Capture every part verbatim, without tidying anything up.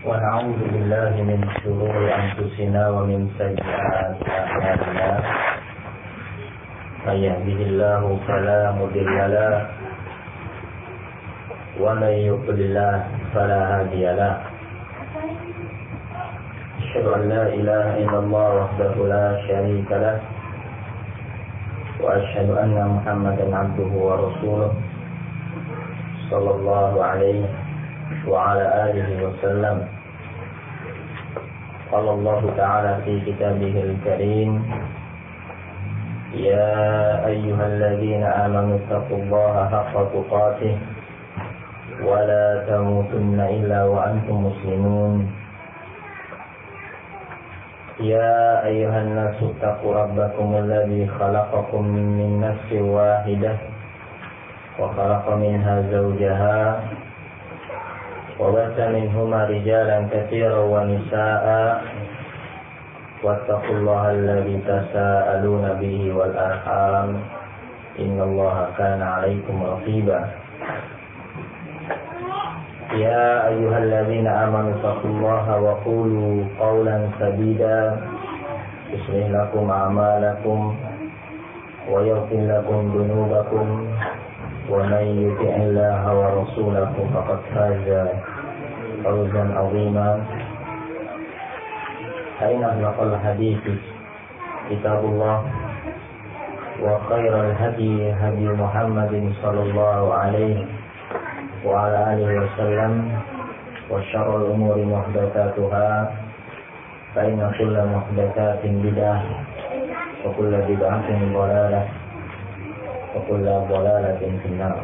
ونعوذ بالله من شرور أنفسنا ومن سيئات أعمالنا من يهده الله فلا مضل له ومن يضلل فلا هادي له أشهد أن لا إله إلا الله وحده لا شريك له وأشهد أن محمدا عبده ورسوله صلى الله عليه وعلى آله وسلم. قال الله تعالى في كتابه الكريم: يا أيها الذين آمنوا اتقوا الله حق تقاته ولا تموتن إلا وأنتم مسلمون. يا أيها الناس اتقوا ربكم الذي خلقكم من نفس واحدة وخلق منها زوجها وبث منهما رجالا كثيرا ونساء واتقوا الله الذي تساءلون به والأرحام إن الله كان عليكم رقيبا. يا أيها الذين آمنوا اتقوا الله وقولوا قولا سديدا يصلح لكم أعمالكم ويغفر لكم ذنوبكم ومن يطع الله ورسوله فقد فاز فوزا عظيما. فإن أصدق الحديث كتاب الله وخير الهدي هدي محمد صلى الله عليه وعلى آله وسلم وشر الأمور محدثاتها فإن كل محدثات بدعة وكل بدعة ضلالة وكل ضلالة في النار.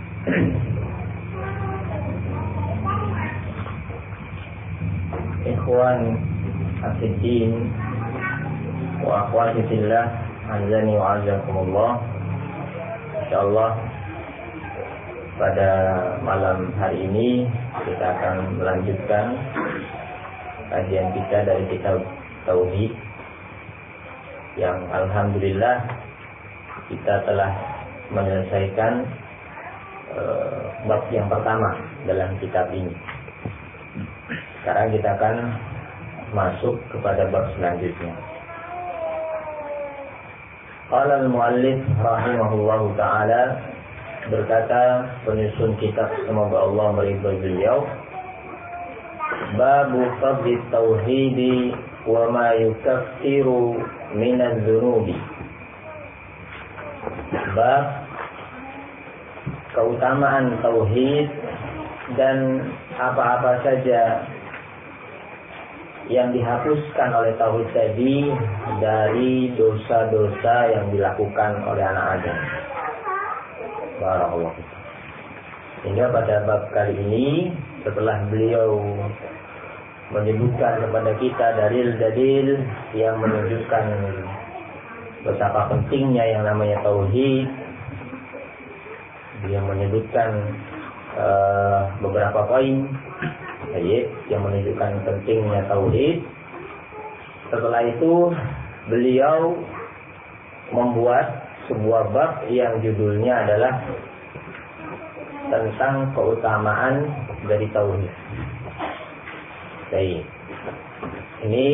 Ikhwan As-Siddin wa akhwati fillah, azani wa azakumullah. Insyaallah pada malam hari ini kita akan melanjutkan kajian kita dari kitab Tauhid yang alhamdulillah kita telah menyelesaikan uh, bab yang pertama dalam kitab ini. Sekarang kita akan masuk kepada bab selanjutnya. Qala al-muallif rahimahullahu ta'ala, berkata penyusun kitab, semoga Allah meridhai beliau, babu fadli tauhidi wa ma yukaffiru minadz dzunubi. Bab keutamaan tauhid dan apa-apa saja yang dihapuskan oleh tauhid tadi dari dosa-dosa yang dilakukan oleh anak Adam. Barakallahu fiik. Sehingga pada bab kali ini, setelah beliau menyebutkan kepada kita dalil-dalil yang menunjukkan betapa pentingnya yang namanya tauhid, dia menyebutkan uh, beberapa poin yang menunjukkan pentingnya tauhid. Setelah itu beliau membuat sebuah bab yang judulnya adalah tentang keutamaan dari tauhid. Baik. Ini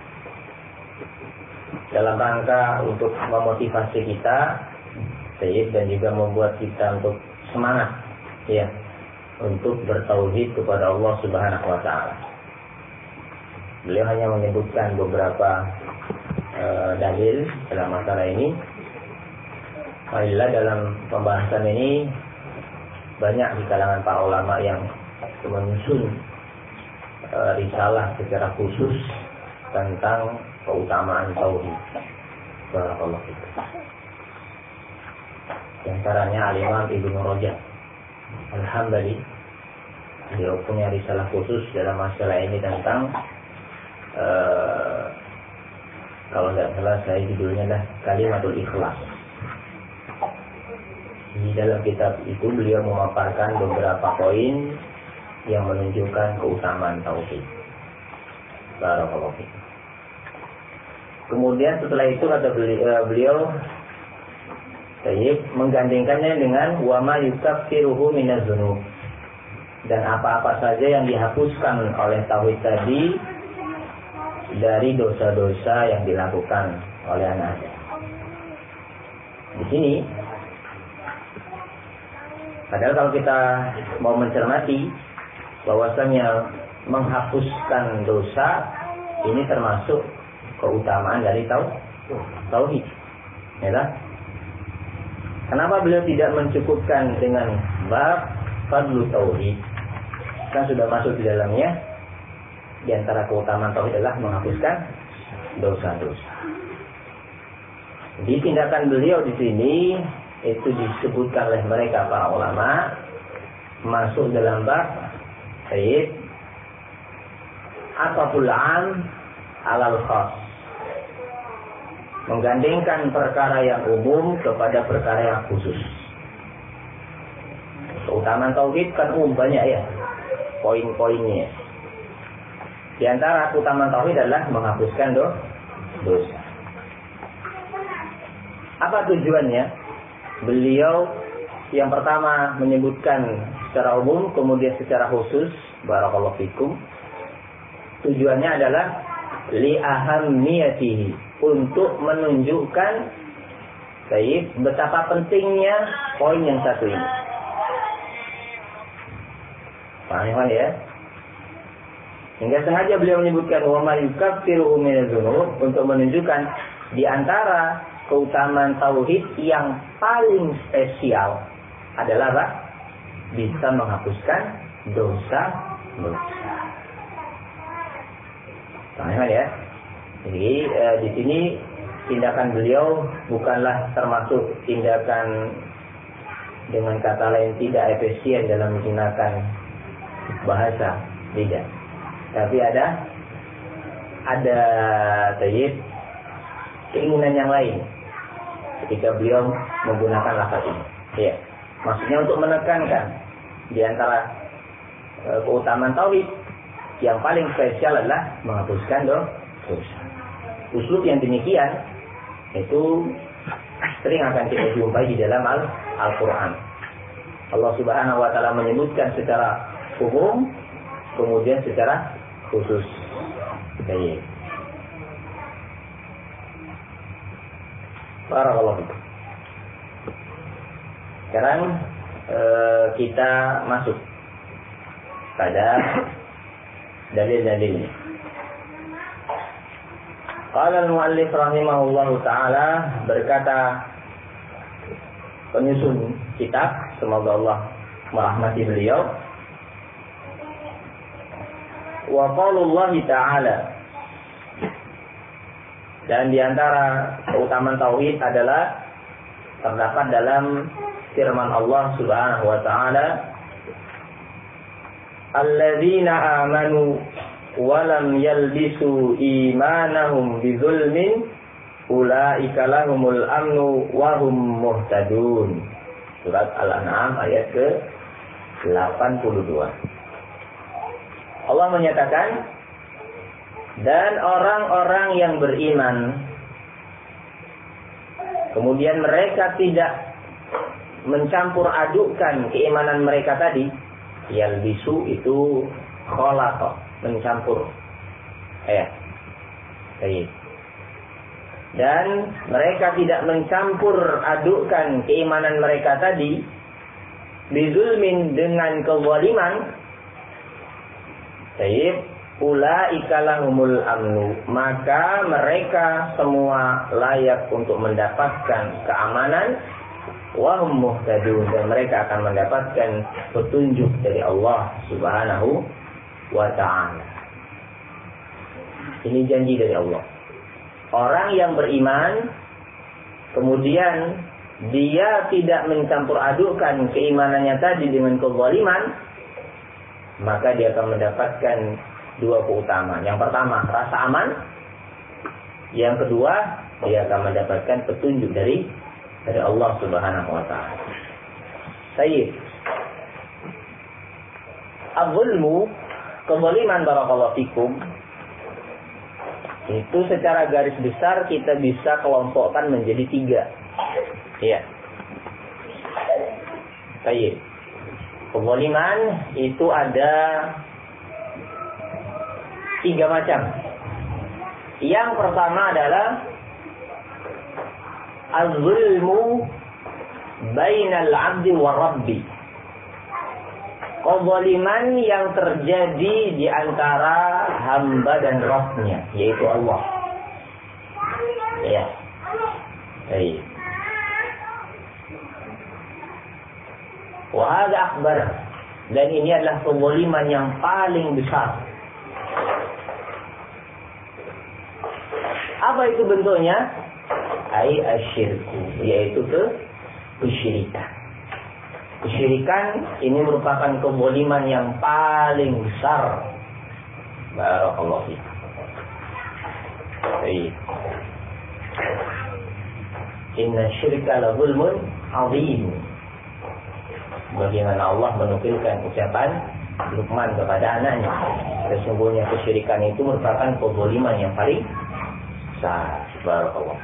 dalam rangka untuk memotivasi kita, baik, dan juga membuat kita untuk semangat, ya, untuk bertauhid kepada Allah Subhanahu wa taala. Beliau hanya menyebutkan beberapa uh, dalil dalam masalah ini. Alhamdulillah dalam pembahasan ini banyak di kalangan para ulama yang menyusun uh, risalah secara khusus tentang keutamaan tauhid. Barakallahu fiik. Di antaranya Al-Imam Ibnu Rajab Al-Hambali, beliau punya risalah khusus dalam masalah ini tentang uh, kalau tidak salah saya judulnya adalah Kalimatul Ikhlas. Di dalam kitab itu beliau memaparkan beberapa poin yang menunjukkan keutamaan tauhid. Barakallahu fiik. Kemudian setelah itu kata beliau, Tayyib, menggandengkannya dengan wa ma yukaffiruhu minadz dzunub, dan apa-apa saja yang dihapuskan oleh tauhid tadi dari dosa-dosa yang dilakukan oleh anak Adam. Di sini, padahal kalau kita mau mencermati bahwasanya menghapuskan dosa ini termasuk keutamaan dari tauhid, ya kan? Kenapa beliau tidak mencukupkan dengan bab fadlu tauhid? Kan sudah masuk di dalamnya. Di antara keutamaan tauhid adalah menghapuskan dosa-dosa. Di tindakan beliau di sini itu disebutkan oleh mereka para ulama masuk dalam bab sayyid ataful am alal khas, menggandengkan perkara yang umum kepada perkara yang khusus. Keutamaan tauhid kan umum banyak ya, poin-poinnya. Di antara keutamaan tauhid adalah menghapuskan dosa. Apa tujuannya? Beliau yang pertama menyebutkan secara umum, kemudian secara khusus. Barakallahu fikum. Tujuannya adalah li ahammiyatihi, untuk menunjukkan baik betapa pentingnya poin yang satu ini. Paham ya? Hingga sengaja beliau menyebutkan wa ma yukaffiru minadz dzunub, untuk menunjukkan di antara keutamaan tauhid yang paling spesial adalah apa? Bisa menghapuskan dosa-dosa. Paham ya? Jadi eh, di sini tindakan beliau bukanlah termasuk tindakan dengan kata lain tidak efisien dalam menggunakan bahasa, tidak. Tapi ada ada tayyib keinginan yang lain ketika beliau menggunakan lafaz ini. Ya, maksudnya untuk menekankan di antara e, keutamaan tauhid yang paling spesial adalah menghapuskan dosa. Uslub yang demikian itu sering akan kita jumpai di dalam Al- Al-Quran. Allah Subhanahu Wa Taala menyebutkan secara umum, kemudian secara khusus. Baik. Barakallahu fikum. Sekarang eh, kita masuk pada dalil-dalilnya. Qala al-muallif rahimahullahu taala, berkata penyusun kitab, semoga Allah merahmati beliau, wa qaulullahi ta'ala, dan diantara keutamaan tauhid adalah terdapat dalam firman Allah Subhanahu wa taala, alladzina amanu wa lam yalbisu imanahum bidzulmin ulaika lahumul amnu wa hum muhtadun. Surat Al-An'am ayat ke delapan puluh dua. Allah menyatakan, dan orang-orang yang beriman, kemudian mereka tidak mencampur adukkan keimanan mereka tadi. Yalbisu itu khalaqa, mencampur. Ya. Baik. Dan mereka tidak mencampur adukkan keimanan mereka tadi bizulmin, dengan kezaliman. Baik, ulaika lahumul amnu, maka mereka semua layak untuk mendapatkan keamanan, wa hum muhtadun, dan mereka akan mendapatkan petunjuk dari Allah Subhanahu wa ta'ala. Ini janji dari Allah. Orang yang beriman, kemudian dia tidak mencampur adukkan keimanannya tadi dengan kezaliman, maka dia akan mendapatkan dua keutamaan. Yang pertama, rasa aman. Yang kedua, dia akan mendapatkan petunjuk dari dari Allah Subhanahu wa taala. Baik. Al-zulmu, kezaliman, barakallahu fikum, itu secara garis besar kita bisa kelompokkan menjadi tiga. Iya. Baik. Kezaliman itu ada tiga macam. Yang pertama adalah az-zulmu bainal 'abdi wa rabbi. Kezaliman yang terjadi di antara hamba dan Rabb-Nya, yaitu Allah. Ya. Baik. Wa hadza akbar. Dan ini adalah kezaliman yang paling besar. Apa itu bentuknya? Ai asyirku, yaitu ke kesyirikan. Kesyirikan ini merupakan kezaliman yang paling besar. Barakallahu fiik. Baik. Inna syirka la zulmun 'adzim. Bagaimana Allah menukilkan ucapan Luqman kepada anaknya. Sesungguhnya kesyirikan itu merupakan kezaliman yang paling besar. Barakallahu.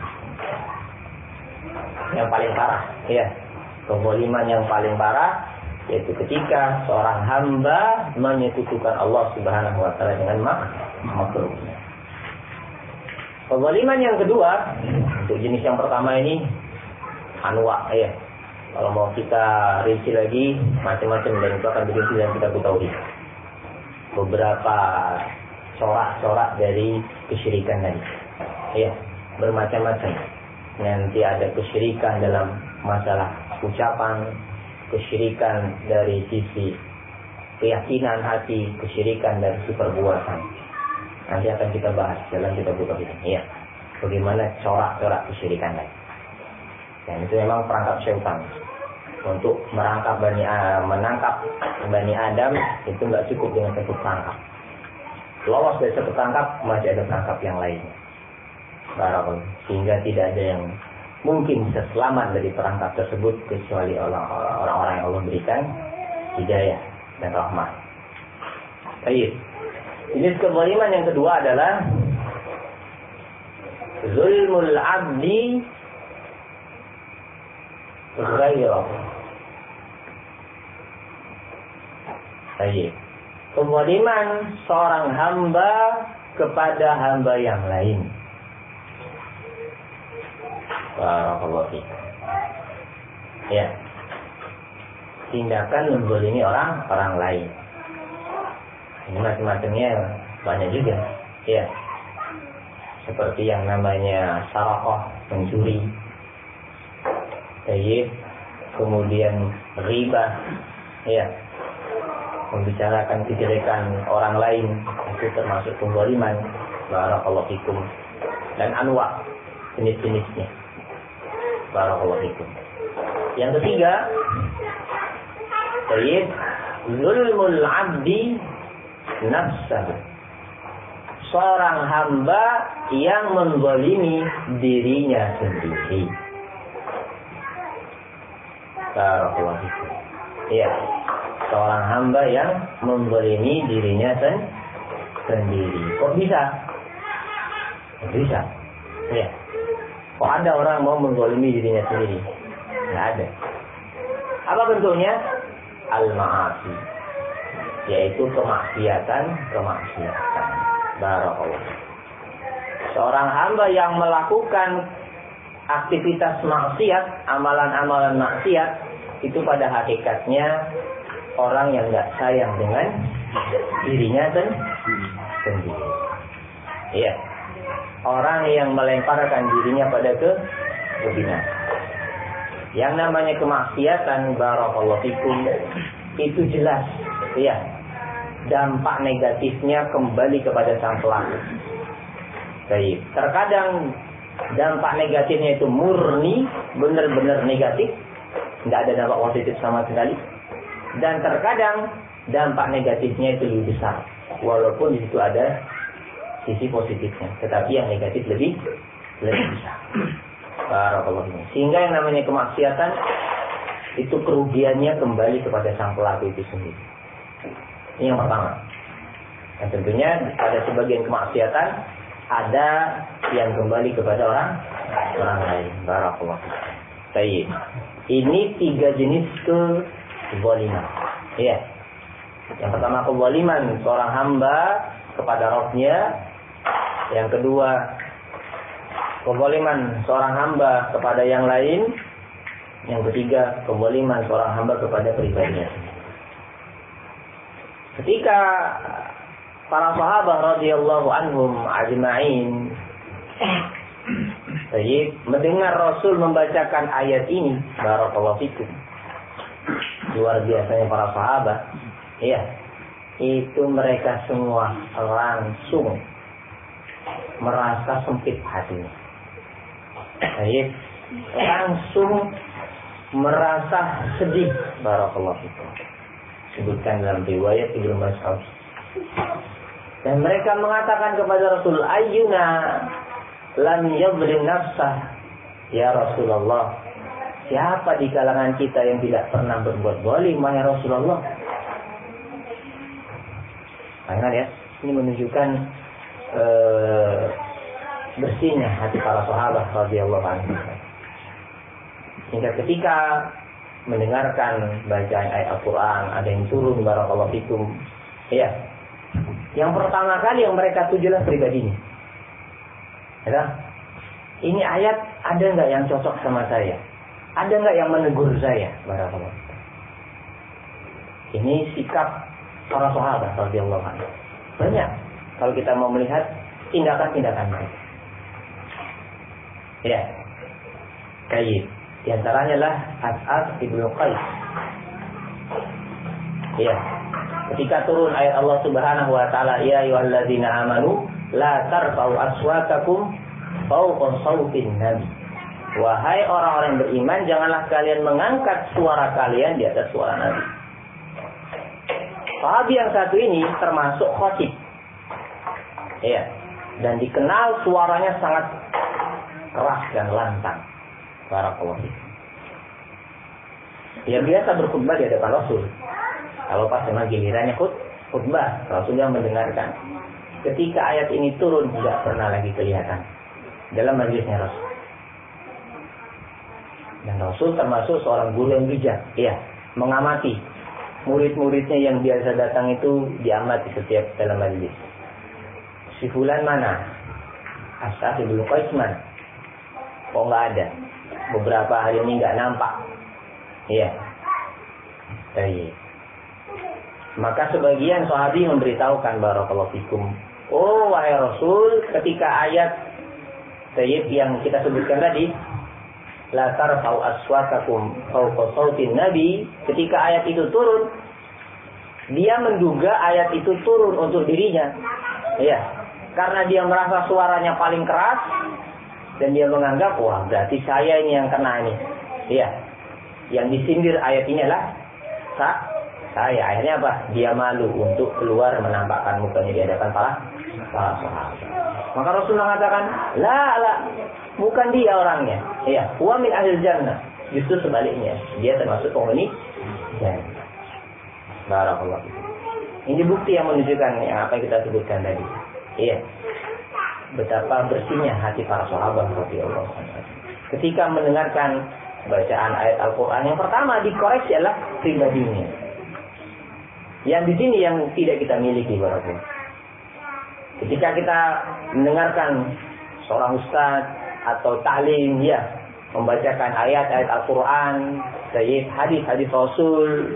Yang paling parah, ya. Kezaliman yang paling parah yaitu ketika seorang hamba menyekutukan Allah Subhanahu wa taala dengan makhluknya. Kezaliman yang kedua, untuk jenis yang pertama ini anwa, ya. Kalau mau kita rinci lagi macam-macam, dan itu akan dirinci dalam kitab tauhid. Beberapa corak-corak dari kesyirikan tadi. Ya, bermacam-macam. Nanti ada kesyirikan dalam masalah ucapan, kesyirikan dari sisi keyakinan hati, kesyirikan dari sisi perbuatan. Nanti akan kita bahas dalam kitab tauhid. Ya, bagaimana corak-corak kesyirikan tadi. Dan itu memang perangkap syaitan. Untuk merangkap bani menangkap bani Adam itu nggak cukup dengan satu perangkap. Lolos dari satu perangkap, masih ada perangkap yang lainnya. Barakallahu. Sehingga tidak ada yang mungkin bisa selamat dari perangkap tersebut kecuali orang-orang yang Allah berikan hidayah dan rahmat. Baik. Jenis kezaliman yang kedua adalah zulmul abdi ghairahu. Baik. Kezaliman seorang hamba kepada hamba yang lain. Barakallahu fiik. Ya. Tindakan menzalimi orang orang lain. Ini macam-macamnya banyak juga. Ya. Seperti yang namanya sarakah, mencuri. Baik. Kemudian riba. Ya. Membicarakan kejelekan orang lain, itu termasuk kezaliman. Barakallahu fikum. Dan anwa, jenis-jenisnya. Barakallahu fikum. Yang ketiga, baik, zulmul abdi nafsahu. Seorang hamba yang menzalimi dirinya sendiri. Barakallahu fikum. Iya. Seorang hamba yang menzalimi dirinya sen sendiri. Kok bisa? Kok bisa? Ya. Kok ada orang mau menzalimi dirinya sendiri? Nggak ada. Apa bentuknya? Al-ma'asi. Yaitu kemaksiatan, kemaksiatan. Barakallahu. Seorang hamba yang melakukan aktivitas maksiat, amalan-amalan maksiat, itu pada hakikatnya orang yang nggak sayang dengan dirinya sendiri. Iya. Orang yang melemparkan dirinya pada ke kebinasaan. Yang namanya kemaksiatan, barakallahu fikum, itu jelas, ya. Dampak negatifnya kembali kepada sang pelaku. Baik. Terkadang dampak negatifnya itu murni, benar-benar negatif, nggak ada dampak positif sama sekali. Dan terkadang dampak negatifnya itu lebih besar, walaupun di situ ada sisi positifnya, tetapi yang negatif lebih lebih besar. Barakallahu fiik. Sehingga yang namanya kemaksiatan itu kerugiannya kembali kepada sang pelaku itu sendiri. Ini yang pertama. Dan tentunya pada sebagian kemaksiatan ada yang kembali kepada orang orang lain. Barakallahu fiik. Baik. Ini tiga jenis kezaliman. Iya. Yang pertama kezaliman seorang hamba kepada Rabbnya. Yang kedua kezaliman seorang hamba kepada yang lain. Yang ketiga kezaliman seorang hamba kepada pribadinya. Ketika para sahabat radhiyallahu anhum ajma'in Baik, mendengar Rasul membacakan ayat ini, barakallahu fikum. Luar biasanya para sahabat. Iya. Itu mereka semua langsung merasa sempit hatinya. Baik, langsung merasa sedih, barakallahu fikum. Sebutkan dalam riwayat Ibnu Mas'ud. Dan mereka mengatakan kepada Rasul, ayyuna lam yadlim nafsah ya Rasulullah. Siapa di kalangan kita yang tidak pernah berbuat zalim ya Rasulullah? Bayangkan ya, ini menunjukkan ee, bersihnya hati para sahabat radhiyallahu anhum. Hingga ketika mendengarkan bacaan ayat Al-Quran, ada yang turun barakallahu fikum, ya, yang pertama kali yang mereka tujulah pribadinya. Ya, ini ayat ada nggak yang cocok sama saya? Ada nggak yang menegur saya? Barakallahu. Ini sikap para sahabat radhiyallahu anhu. Banyak kalau kita mau melihat tindakan-tindakan mereka. Ya, kayak di antaranya lah As'ad ibnu Qais. Ya, ketika turun ayat Allah Subhanahu wa taala, ya ayyuhalladzina amanu la tarfa'u aswatakum fawqa sautin nabi. Wahai orang-orang yang beriman, janganlah kalian mengangkat suara kalian di atas suara Nabi. Sahabi yang satu ini termasuk khatib. Ya, dan dikenal suaranya sangat keras dan lantang. Barakallahu fiik. Dia biasa berkhutbah di hadapan Rasul. Kalau pas memang gilirannya khutbah, Rasulnya mendengarkan. Ketika ayat ini turun, tidak pernah lagi kelihatan dalam majelisnya Rasul. Dan Rasul termasuk seorang guru yang bijak, ya, mengamati murid-muridnya yang biasa datang itu, diamati setiap dalam majelis. Si fulan mana? As'ad ibnu Qais mana? Oh, nggak ada. Beberapa hari ini nggak nampak. Iya. Baik. Maka sebagian sahabi memberitahukan barakallahu fikum, oh wahai Rasul, ketika ayat tayyib yang kita sebutkan tadi, la tarfa'u aswatakum fawqa sautin nabi, ketika ayat itu turun, dia menduga ayat itu turun untuk dirinya. Iya. Karena dia merasa suaranya paling keras dan dia menganggap, wah berarti saya ini yang kena ini. Iya. Yang disindir ayat ini adalah saya. Akhirnya apa? Dia malu untuk keluar menampakkan mukanya di hadapan para para sahabat. Maka Rasul mengatakan, la la, bukan dia orangnya. Iya, huwa min ahlil jannah. Justru sebaliknya, dia termasuk penghuni jannah. Barakallahu. Ini bukti yang menunjukkan yang apa yang kita sebutkan tadi. Iya. Betapa bersihnya hati para sahabat radhiyallahu anhum. Ketika mendengarkan bacaan ayat Al-Quran, yang pertama dikoreksi adalah pribadinya. Yang di sini yang tidak kita miliki, barakallahu. Ketika kita mendengarkan seorang ustaz atau ta'lim, ya, membacakan ayat-ayat Al-Quran, hadis-hadis Rasul.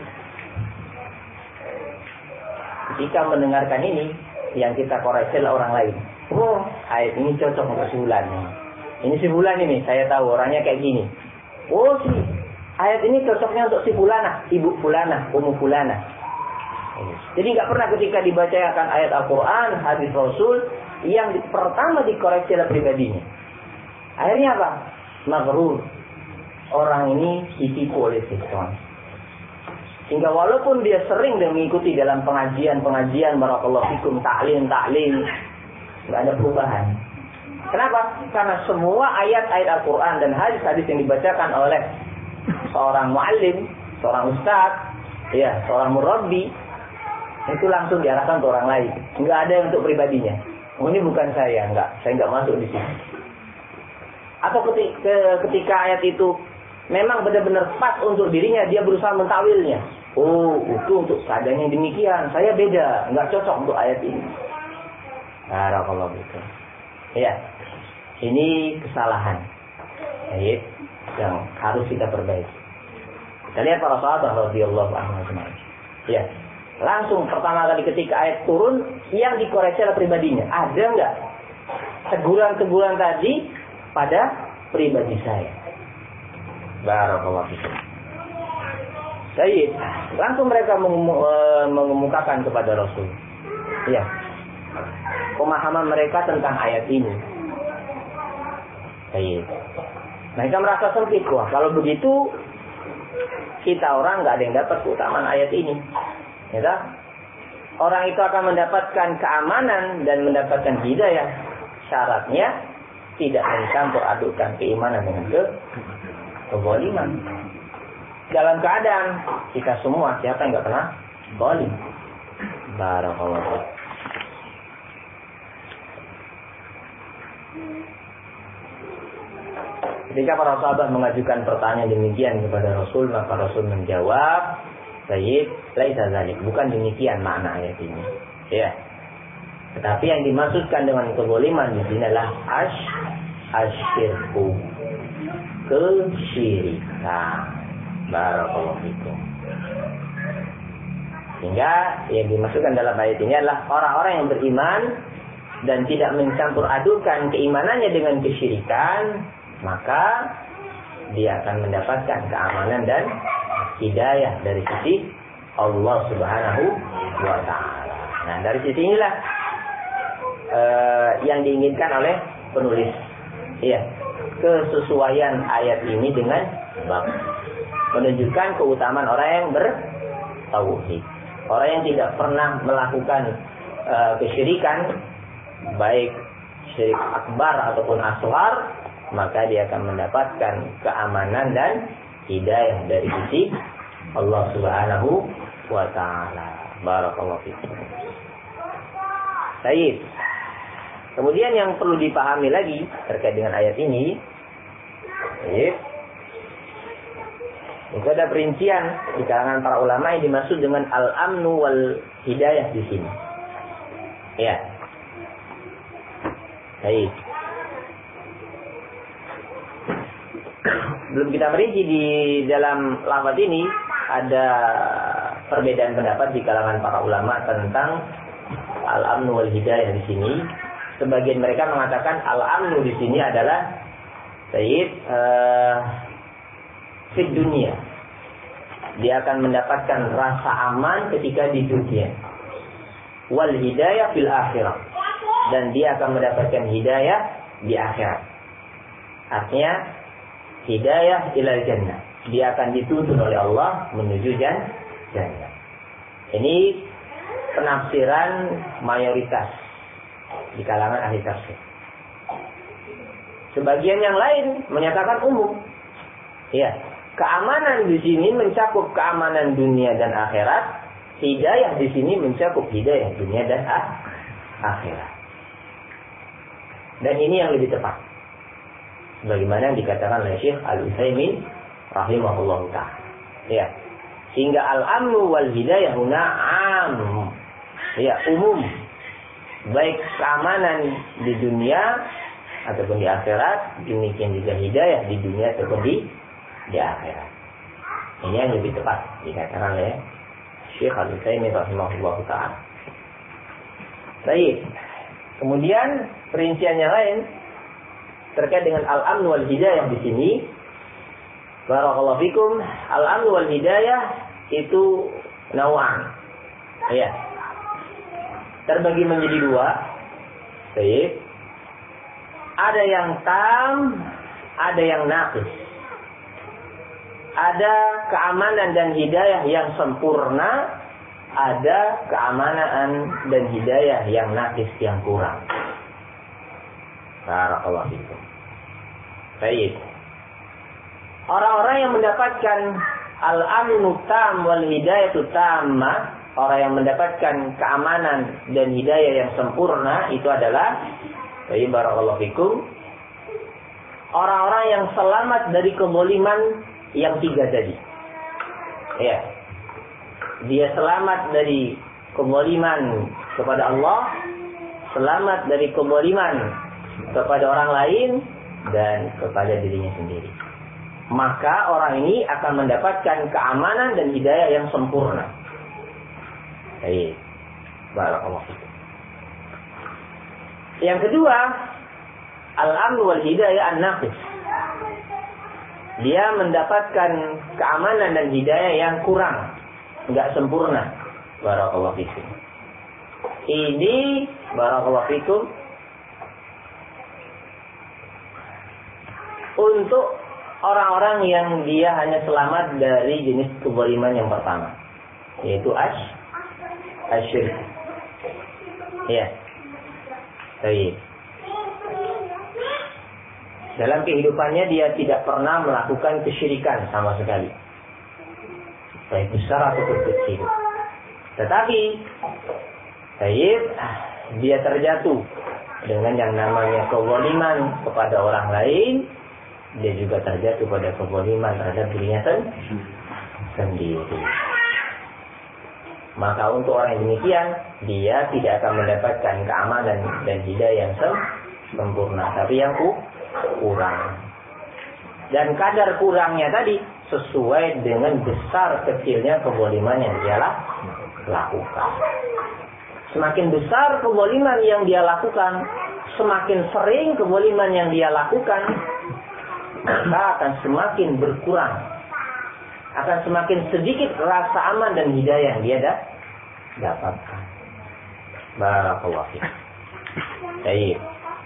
Ketika mendengarkan ini, yang kita koreksi adalah orang lain. Oh, ayat ini cocok untuk si fulan. Ini si fulan ini, saya tahu orangnya kayak gini. Oh, si ayat ini cocoknya untuk si fulana, ibu fulana, ummu fulana. Jadi nggak pernah ketika dibacakan ayat Al-Quran, hadis Rasul, yang di, pertama dikoreksi adalah pribadinya. Akhirnya apa? Maghrur. Orang ini ditipu oleh syaitan. Sehingga walaupun dia sering dan mengikuti dalam pengajian-pengajian, barakallahu fikum, ta'lim-ta'lim, nggak ada perubahan. Kenapa? Karena semua ayat-ayat Al-Quran dan hadis-hadis yang dibacakan oleh seorang muallim, seorang ustaz, ya, seorang murabbi, itu langsung diarahkan ke orang lain. Nggak ada yang untuk pribadinya. Oh, ini bukan saya, nggak, saya nggak masuk di sini. Atau ketika, ketika ayat itu memang benar-benar pas untuk dirinya, dia berusaha mentakwilnya. Oh, itu untuk keadaan yang demikian. Saya beda, nggak cocok untuk ayat ini. Barakallahu fikum. Ya, ini kesalahan. Ayat yang harus kita perbaiki. Kita lihat para sahabat radhiyallahu anhum. Ya, langsung pertama kali ketika ayat turun, yang dikoreksi adalah pribadinya. Ada nggak teguran-teguran tadi pada pribadi saya? Barakallahu fikum. Baik, langsung mereka mengemukakan kepada Rasul. Ya, pemahaman mereka tentang ayat ini. Baik. Mereka merasa sempit, wah kalau begitu kita orang nggak ada yang dapat keutamaan ayat ini. Ya, orang itu akan mendapatkan keamanan dan mendapatkan hidayah. Syaratnya tidak mencampur adukkan keimanan dengan ke kezaliman. Dalam keadaan kita semua siapa yang nggak pernah zalim? Barakallahu. Ketika para sahabat mengajukan pertanyaan demikian kepada Rasul, maka Rasul menjawab, "Sayyid, laisa dzalik." Bukan demikian makna ayat ini. Ya. Tetapi yang dimaksudkan dengan kezaliman di sini adalah ash asyirku, kesyirikan. Barakallahu fikum. Sehingga yang dimaksudkan dalam ayat ini adalah orang-orang yang beriman dan tidak mencampur adukan keimanannya dengan kesyirikan, maka dia akan mendapatkan keamanan dan hidayah dari sisi Allah Subhanahu wa taala. Nah, dari sisi inilah uh, yang diinginkan oleh penulis. Iya, kesesuaian ayat ini dengan bab menunjukkan keutamaan orang yang bertauhid. Orang yang tidak pernah melakukan uh, kesyirikan, baik syirik akbar ataupun asghar, maka dia akan mendapatkan keamanan dan hidayah dari sisi Allah Subhanahu wa taala. Barakallahu fikum. Baik. Kemudian yang perlu dipahami lagi terkait dengan ayat ini, baik. Itu ada perincian di kalangan para ulama yang dimaksud dengan al-amnu wal hidayah di sini. Ya. Baik. Belum kita merinci di dalam lafaz ini, ada perbedaan pendapat di kalangan para ulama tentang al-amnu wal hidayah di sini. Sebagian mereka mengatakan al-amnu di sini adalah Sayyid uh, di dunia. Dia akan mendapatkan rasa aman ketika di dunia. Wal hidayah fil akhirah. Dan dia akan mendapatkan hidayah di akhirat. Artinya hidayah ilal jannah. Dia akan dituntun oleh Allah menuju jannah. Ini penafsiran mayoritas di kalangan ahli tafsir. Sebagian yang lain menyatakan umum. Ya, keamanan di sini mencakup keamanan dunia dan akhirat. Hidayah di sini mencakup hidayah dunia dan akhirat. Dan ini yang lebih tepat. Sebagaimana yang dikatakan oleh Syekh Al-Utsaimin rahimahullah ta'ala. Ya. Sehingga al-amnu wal hidayah huna am. Ya, umum. Baik keamanan di dunia ataupun di akhirat, demikian juga hidayah di dunia ataupun di di akhirat. Ini yang lebih tepat dikatakan oleh Syekh Al-Utsaimin rahimahullah ta'ala. Baik. Kemudian perincian yang lain terkait dengan al-amn wal hidayah di sini. Barakallahu fikum, al-amn wal hidayah itu nau'an. Ya. Terbagi menjadi dua. Baik. Ada yang tam, ada yang naqis. Ada keamanan dan hidayah yang sempurna, ada keamanan dan hidayah yang naqis, yang kurang. Barakallahu fikum. Baik. Orang-orang yang mendapatkan al-amnu tam wal hidayatu tamma, orang yang mendapatkan keamanan dan hidayah yang sempurna itu adalah, baik, barakallahu fikum, orang-orang yang selamat dari kezaliman yang tiga tadi. Ya. dia selamat dari kezaliman kepada Allah, selamat dari kezaliman kepada orang lain dan kepada dirinya sendiri. Maka orang ini akan mendapatkan keamanan dan hidayah yang sempurna. Baik. Barakallahu fikum. Yang kedua, al-amn wal hidayah an-naqis. Dia mendapatkan keamanan dan hidayah yang kurang, enggak sempurna. Barakallahu fikum. Ini barakallahu fikum untuk orang-orang yang dia hanya selamat dari jenis kezaliman yang pertama, yaitu ash asyirk. Ya. Baik. Dalam kehidupannya dia tidak pernah melakukan kesyirikan sama sekali, baik besar atau kecil. Tetapi baik, dia terjatuh dengan yang namanya kezaliman kepada orang lain. Dia juga terjatuh pada kezaliman terhadap dirinya sendiri. Maka untuk orang yang demikian, dia tidak akan mendapatkan keamanan dan hidayah yang sempurna, tapi yang kurang. Dan kadar kurangnya tadi sesuai dengan besar kecilnya kezaliman yang dia lakukan. Semakin besar kezaliman yang dia lakukan, semakin sering kezaliman yang dia lakukan, maka akan semakin berkurang, akan semakin sedikit rasa aman dan hidayah yang dia dah dapatkan. Barakallahu fiik. Baik.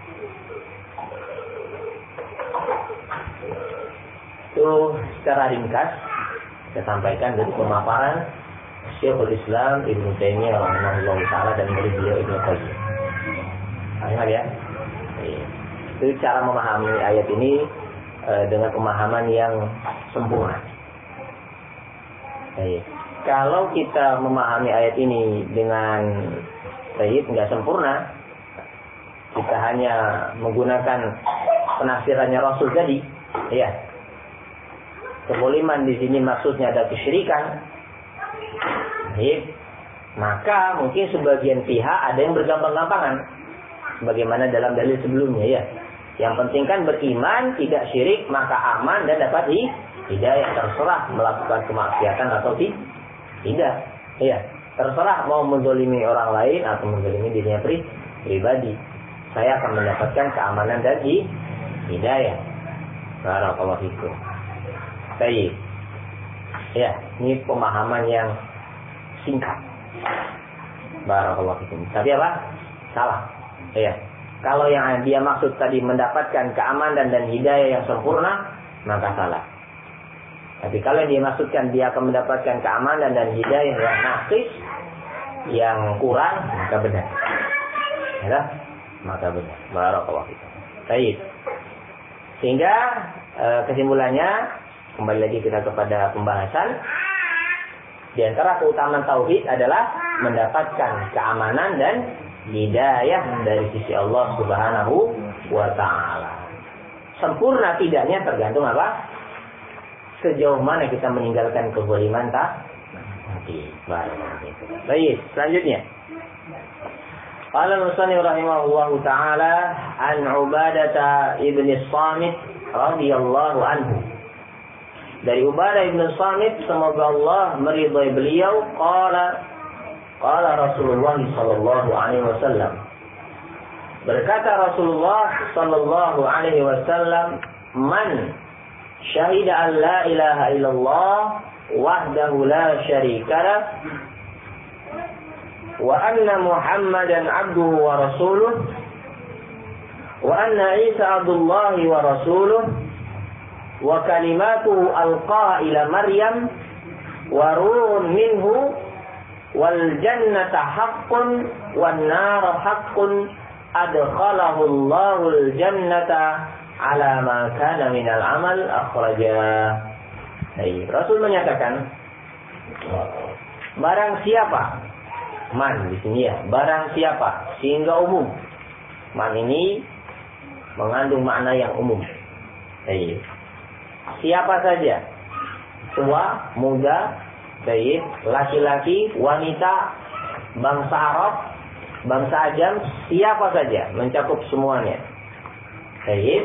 Itu secara ringkas saya sampaikan dari pemaparan Syekhul Islam Ibnu Taimiyah rahimahullah taala dan dari beliau Ibnu Qayyim. Ingat ya. Itu cara memahami ayat ini dengan pemahaman yang sempurna. Baik. Kalau kita memahami ayat ini dengan baik, nggak sempurna, kita hanya menggunakan penafsirannya Rasul tadi, ya. Kezaliman di sini maksudnya ada kesyirikan. Baik. Maka mungkin sebagian pihak ada yang bergampang-gampangan, sebagaimana dalam dalil sebelumnya, ya. Yang penting kan beriman, tidak syirik, maka aman dan dapat hidayah. Terserah melakukan kemaksiatan atau tidak. Iya, terserah mau menzalimi orang lain atau menzalimi dirinya pribadi. Saya akan mendapatkan keamanan dan hidayah. Barakallahu fikum. Baik. Ya, ini pemahaman yang singkat. Barakallahu fikum. Tapi apa? Salah. Iya. Kalau yang dia maksud tadi mendapatkan keamanan dan hidayah yang sempurna, maka salah. Tapi kalau yang dia maksudkan dia akan mendapatkan keamanan dan hidayah yang naqis, yang kurang, maka benar. Ya, maka benar. Barakallahu fikum. Baik. Sehingga e, kesimpulannya, kembali lagi kita kepada pembahasan, di antara keutamaan tauhid adalah mendapatkan keamanan dan hidayah dari sisi Allah Subhanahu wa ta'ala. Sempurna tidaknya tergantung apa? Sejauh mana kita meninggalkan kezaliman tak? Nanti baik, selanjutnya. Qala al-Musannif rahimahullahu ta'ala an Ubadah ibn Samit radhiyallahu anhu. Dari Ubadah ibn Samit, semoga Allah meridai beliau, qala Qala Rasulullah sallallahu alaihi wasallam. Berkata Rasulullah sallallahu alaihi wasallam, "Man syahida an la ilaha illallah wahdahu la syarika lah wa anna Muhammadan abduhu wa rasuluh wa anna Isa abdullahi wa rasuluh wa kalimatuhu alqaha ila Maryam wa ruhun minhu wal jannata haqqun wan nar haqqun adkhalahu Allahul jannata ala ma kana minal amal akhrajah." Hai, Rasul menyatakan, barang siapa, man di sini ya, barang siapa, sehingga umum. Man ini mengandung makna yang umum. Hai. Siapa saja, tua, muda, Baik, laki-laki, wanita, bangsa Arab, bangsa Ajam, siapa saja, mencakup semuanya. Baik.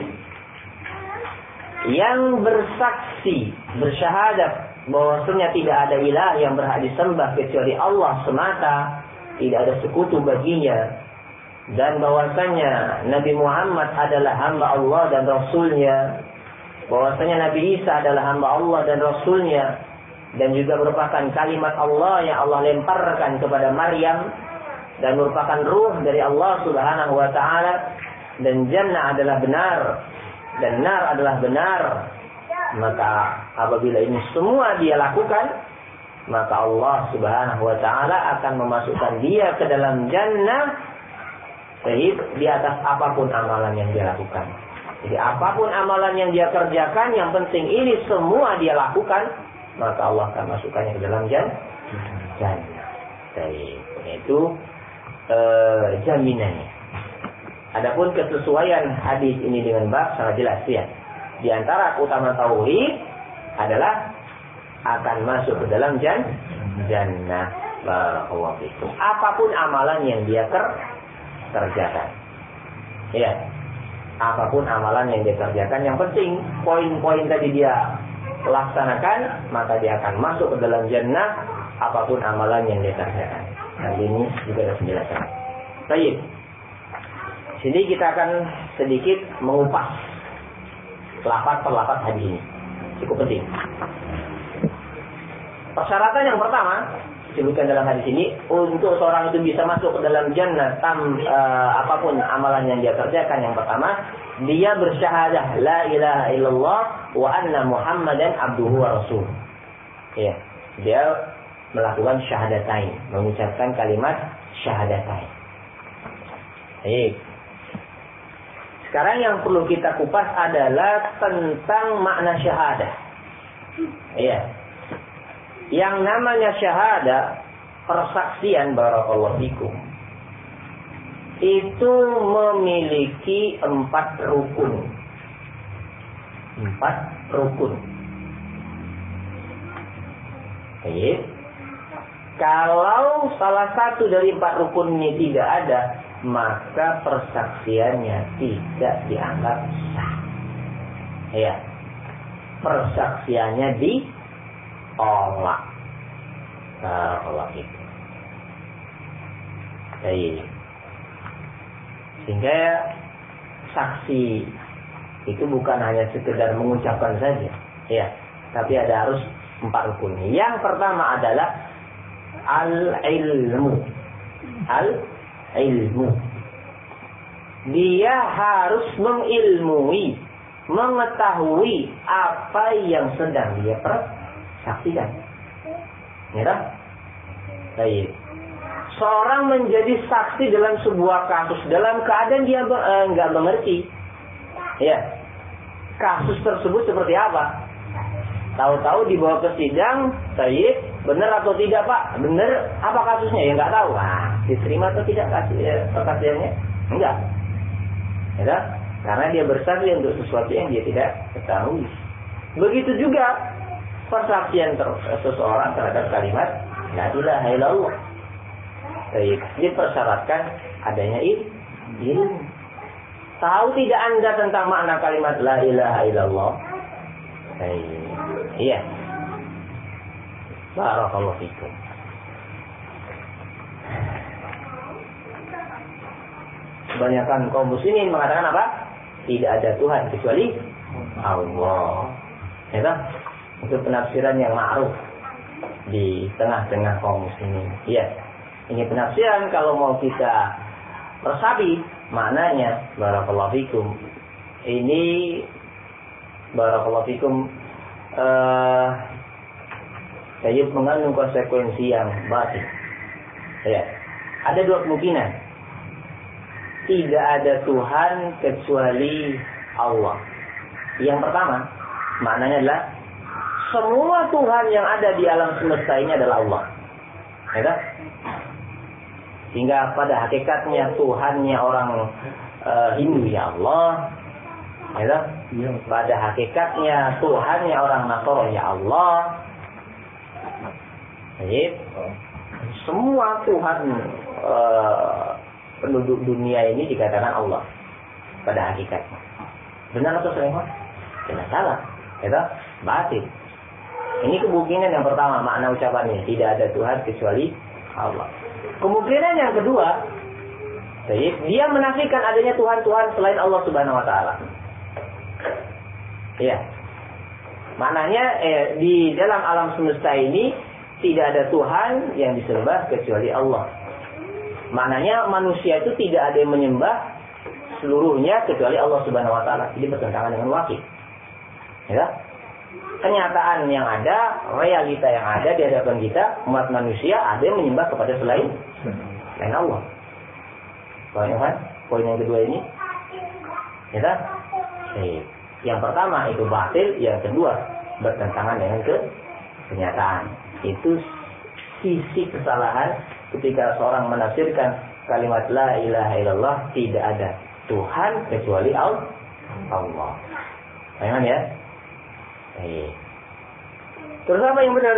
Yang bersaksi, bersyahadat bahwasanya tidak ada ilah yang berhak disembah kecuali Allah semata, tidak ada sekutu baginya, dan bahwasanya Nabi Muhammad adalah hamba Allah dan Rasulnya, bahwasanya Nabi Isa adalah hamba Allah dan Rasulnya, dan juga merupakan kalimat Allah yang Allah lemparkan kepada Maryam, dan merupakan ruh dari Allah Subhanahu wa ta'ala, dan jannah adalah benar dan nar adalah benar. Maka apabila ini semua dia lakukan, maka Allah Subhanahu wa ta'ala akan memasukkan dia ke dalam jannah di atas apapun amalan yang dia lakukan. Jadi apapun amalan yang dia kerjakan, yang penting ini semua dia lakukan, maka Allah akan masukkannya ke dalam jannah. Baik, itu eh, jaminannya. Adapun kesesuaian hadis ini dengan bab sangat jelas ya. Di antara keutamaan tauhid adalah akan masuk ke dalam jannah. Barakallahu fikum. Apapun amalan yang dia ker kerjakan. Ya. Apapun amalan yang dia kerjakan, yang penting poin-poin tadi dia laksanakan, maka dia akan masuk ke dalam jannah apapun amalan yang dia kerjakan. Nah, ini juga ada penjelasan. Baik. Sini kita akan sedikit mengupas lapat per lapat hadis ini. Cukup penting. Persyaratan yang pertama disebutkan dalam hadis ini, untuk seorang itu bisa masuk ke dalam jannah tam uh, apapun amalan yang dia kerjakan, yang pertama dia bersyahadah la ilaha illallah wa anna muhammadan abduhu wa rasul. Ya, dia melakukan syahadatain, mengucapkan kalimat syahadatain. Baik. Sekarang yang perlu kita kupas adalah tentang makna syahadah. Iya. Yang namanya syahadah, persaksian, barakallahu fikum, itu memiliki empat rukun. Empat rukun. Baik. Kalau salah satu dari empat rukun ini tidak ada, maka persaksiannya tidak dianggap sah. Ya, persaksiannya ditolak. Kalau itu, baik. Sehingga saksi itu bukan hanya sekedar mengucapkan saja, ya, tapi ada harus empat rukun. Yang pertama adalah al-ilmu, al ilmu. Dia harus mengilmui, mengetahui apa yang sedang dia persaksikan. Ya, baik. Seorang menjadi saksi dalam sebuah kasus dalam keadaan dia enggak eh, mengerti. Ya. Kasus tersebut seperti apa? Tahu-tahu dibawa ke sidang, baik, benar atau tidak Pak? Benar, apa kasusnya? Ya enggak tahu. Wah, diterima atau tidak kasih eh, persaksiannya? Enggak. Ya, karena dia bersaksi untuk sesuatu yang dia tidak ketahui. Begitu juga persaksian ter- seseorang terhadap kalimat la ilaha illallah. Baik, dipersyaratkan adanya ilmu. Tahu tidak Anda tentang makna kalimat la ilaha illallah? Baik. Iya. Barakallahu fikum. Kebanyakan kaum muslimin mengatakan apa? Tidak ada Tuhan kecuali Allah. Ya, itu penafsiran yang ma'ruf di tengah-tengah kaum muslimin. Iya. Ini penafsiran kalau mau kita resapi maknanya, barakallahu fikum. Ini barakallahu fikum eh saya mengandung konsekuensi yang batin. Ya. Ada dua kemungkinan. Tidak ada Tuhan kecuali Allah. Yang pertama, maknanya adalah semua Tuhan yang ada di alam semesta ini adalah Allah. Ya, sehingga pada hakikatnya Tuhannya orang uh, Hindu ya Allah. Ya, pada hakikatnya Tuhannya orang Nasrani ya Allah. Baik. Semua Tuhan uh, penduduk dunia ini dikatakan Allah pada hakikatnya. Benar atau salah? Tidak salah. Itu batil. Ini kemungkinan yang pertama, makna ucapannya tidak ada Tuhan kecuali Allah. Kemungkinan yang kedua, dia menafikan adanya Tuhan-Tuhan selain Allah Subhanahu Wa Taala. Iya. Maknanya eh, di dalam alam semesta ini tidak ada Tuhan yang disembah kecuali Allah. Maknanya manusia itu tidak ada yang menyembah seluruhnya kecuali Allah Subhanahu Wa Taala. Ini bertentangan dengan wahyu. Ya. Kenyataan yang ada, realita yang ada di hadapan kita, umat manusia ada yang menyembah kepada selain selain Allah. Poin kan? Poin yang kedua ini, ya kan? Eh, yang pertama itu batil, yang kedua bertentangan dengan ke kenyataan. Itu sisi kesalahan ketika seorang menafsirkan kalimat la ilaha illallah, tidak ada Tuhan kecuali Allah. Paham ya? Eh. Terus apa yang benar?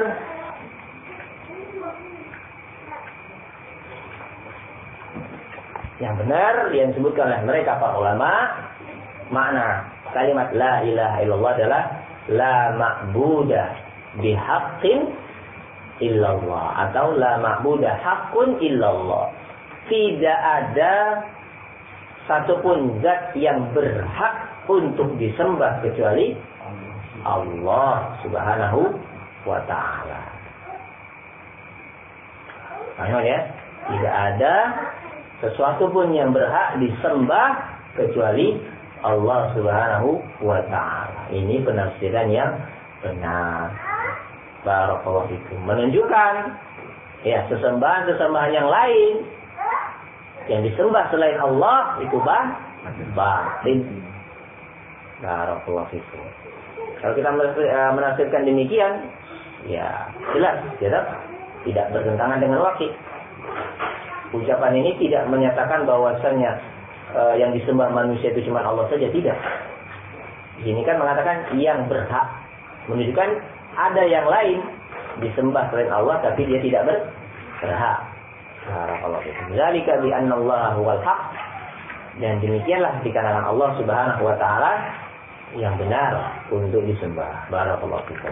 Yang benar yang disebutkan oleh mereka para ulama, makna kalimat la ilaha illallah adalah la ma'buda bihaqqin illallah atau la ma'buda haqqun illallah. Tidak ada satupun zat yang berhak untuk disembah kecuali Allah Subhanahu wa Ta'ala. Paham ya? Tidak ada sesuatu pun yang berhak disembah kecuali Allah Subhanahu wa Ta'ala. Ini penafsiran yang benar. Barakallahu fikum. Menunjukkan ya sesembahan-sesembahan yang lain yang disembah selain Allah itu batil. Barakallahu fikum. Kalau kita menafsirkan demikian, ya jelas, ya, tidak bertentangan dengan wahyu. Ucapan ini tidak menyatakan bahwasannya uh, yang disembah manusia itu cuma Allah saja, tidak. Ini kan mengatakan yang berhak, menunjukkan ada yang lain disembah selain Allah, tapi dia tidak berhak. Barakallahu fikum. Zalika bi anna Allah huwal haq. Dan demikianlah dikarenakan Allah Subhanahu wa Ta'ala yang benar untuk disembah. Barakallahu fikum.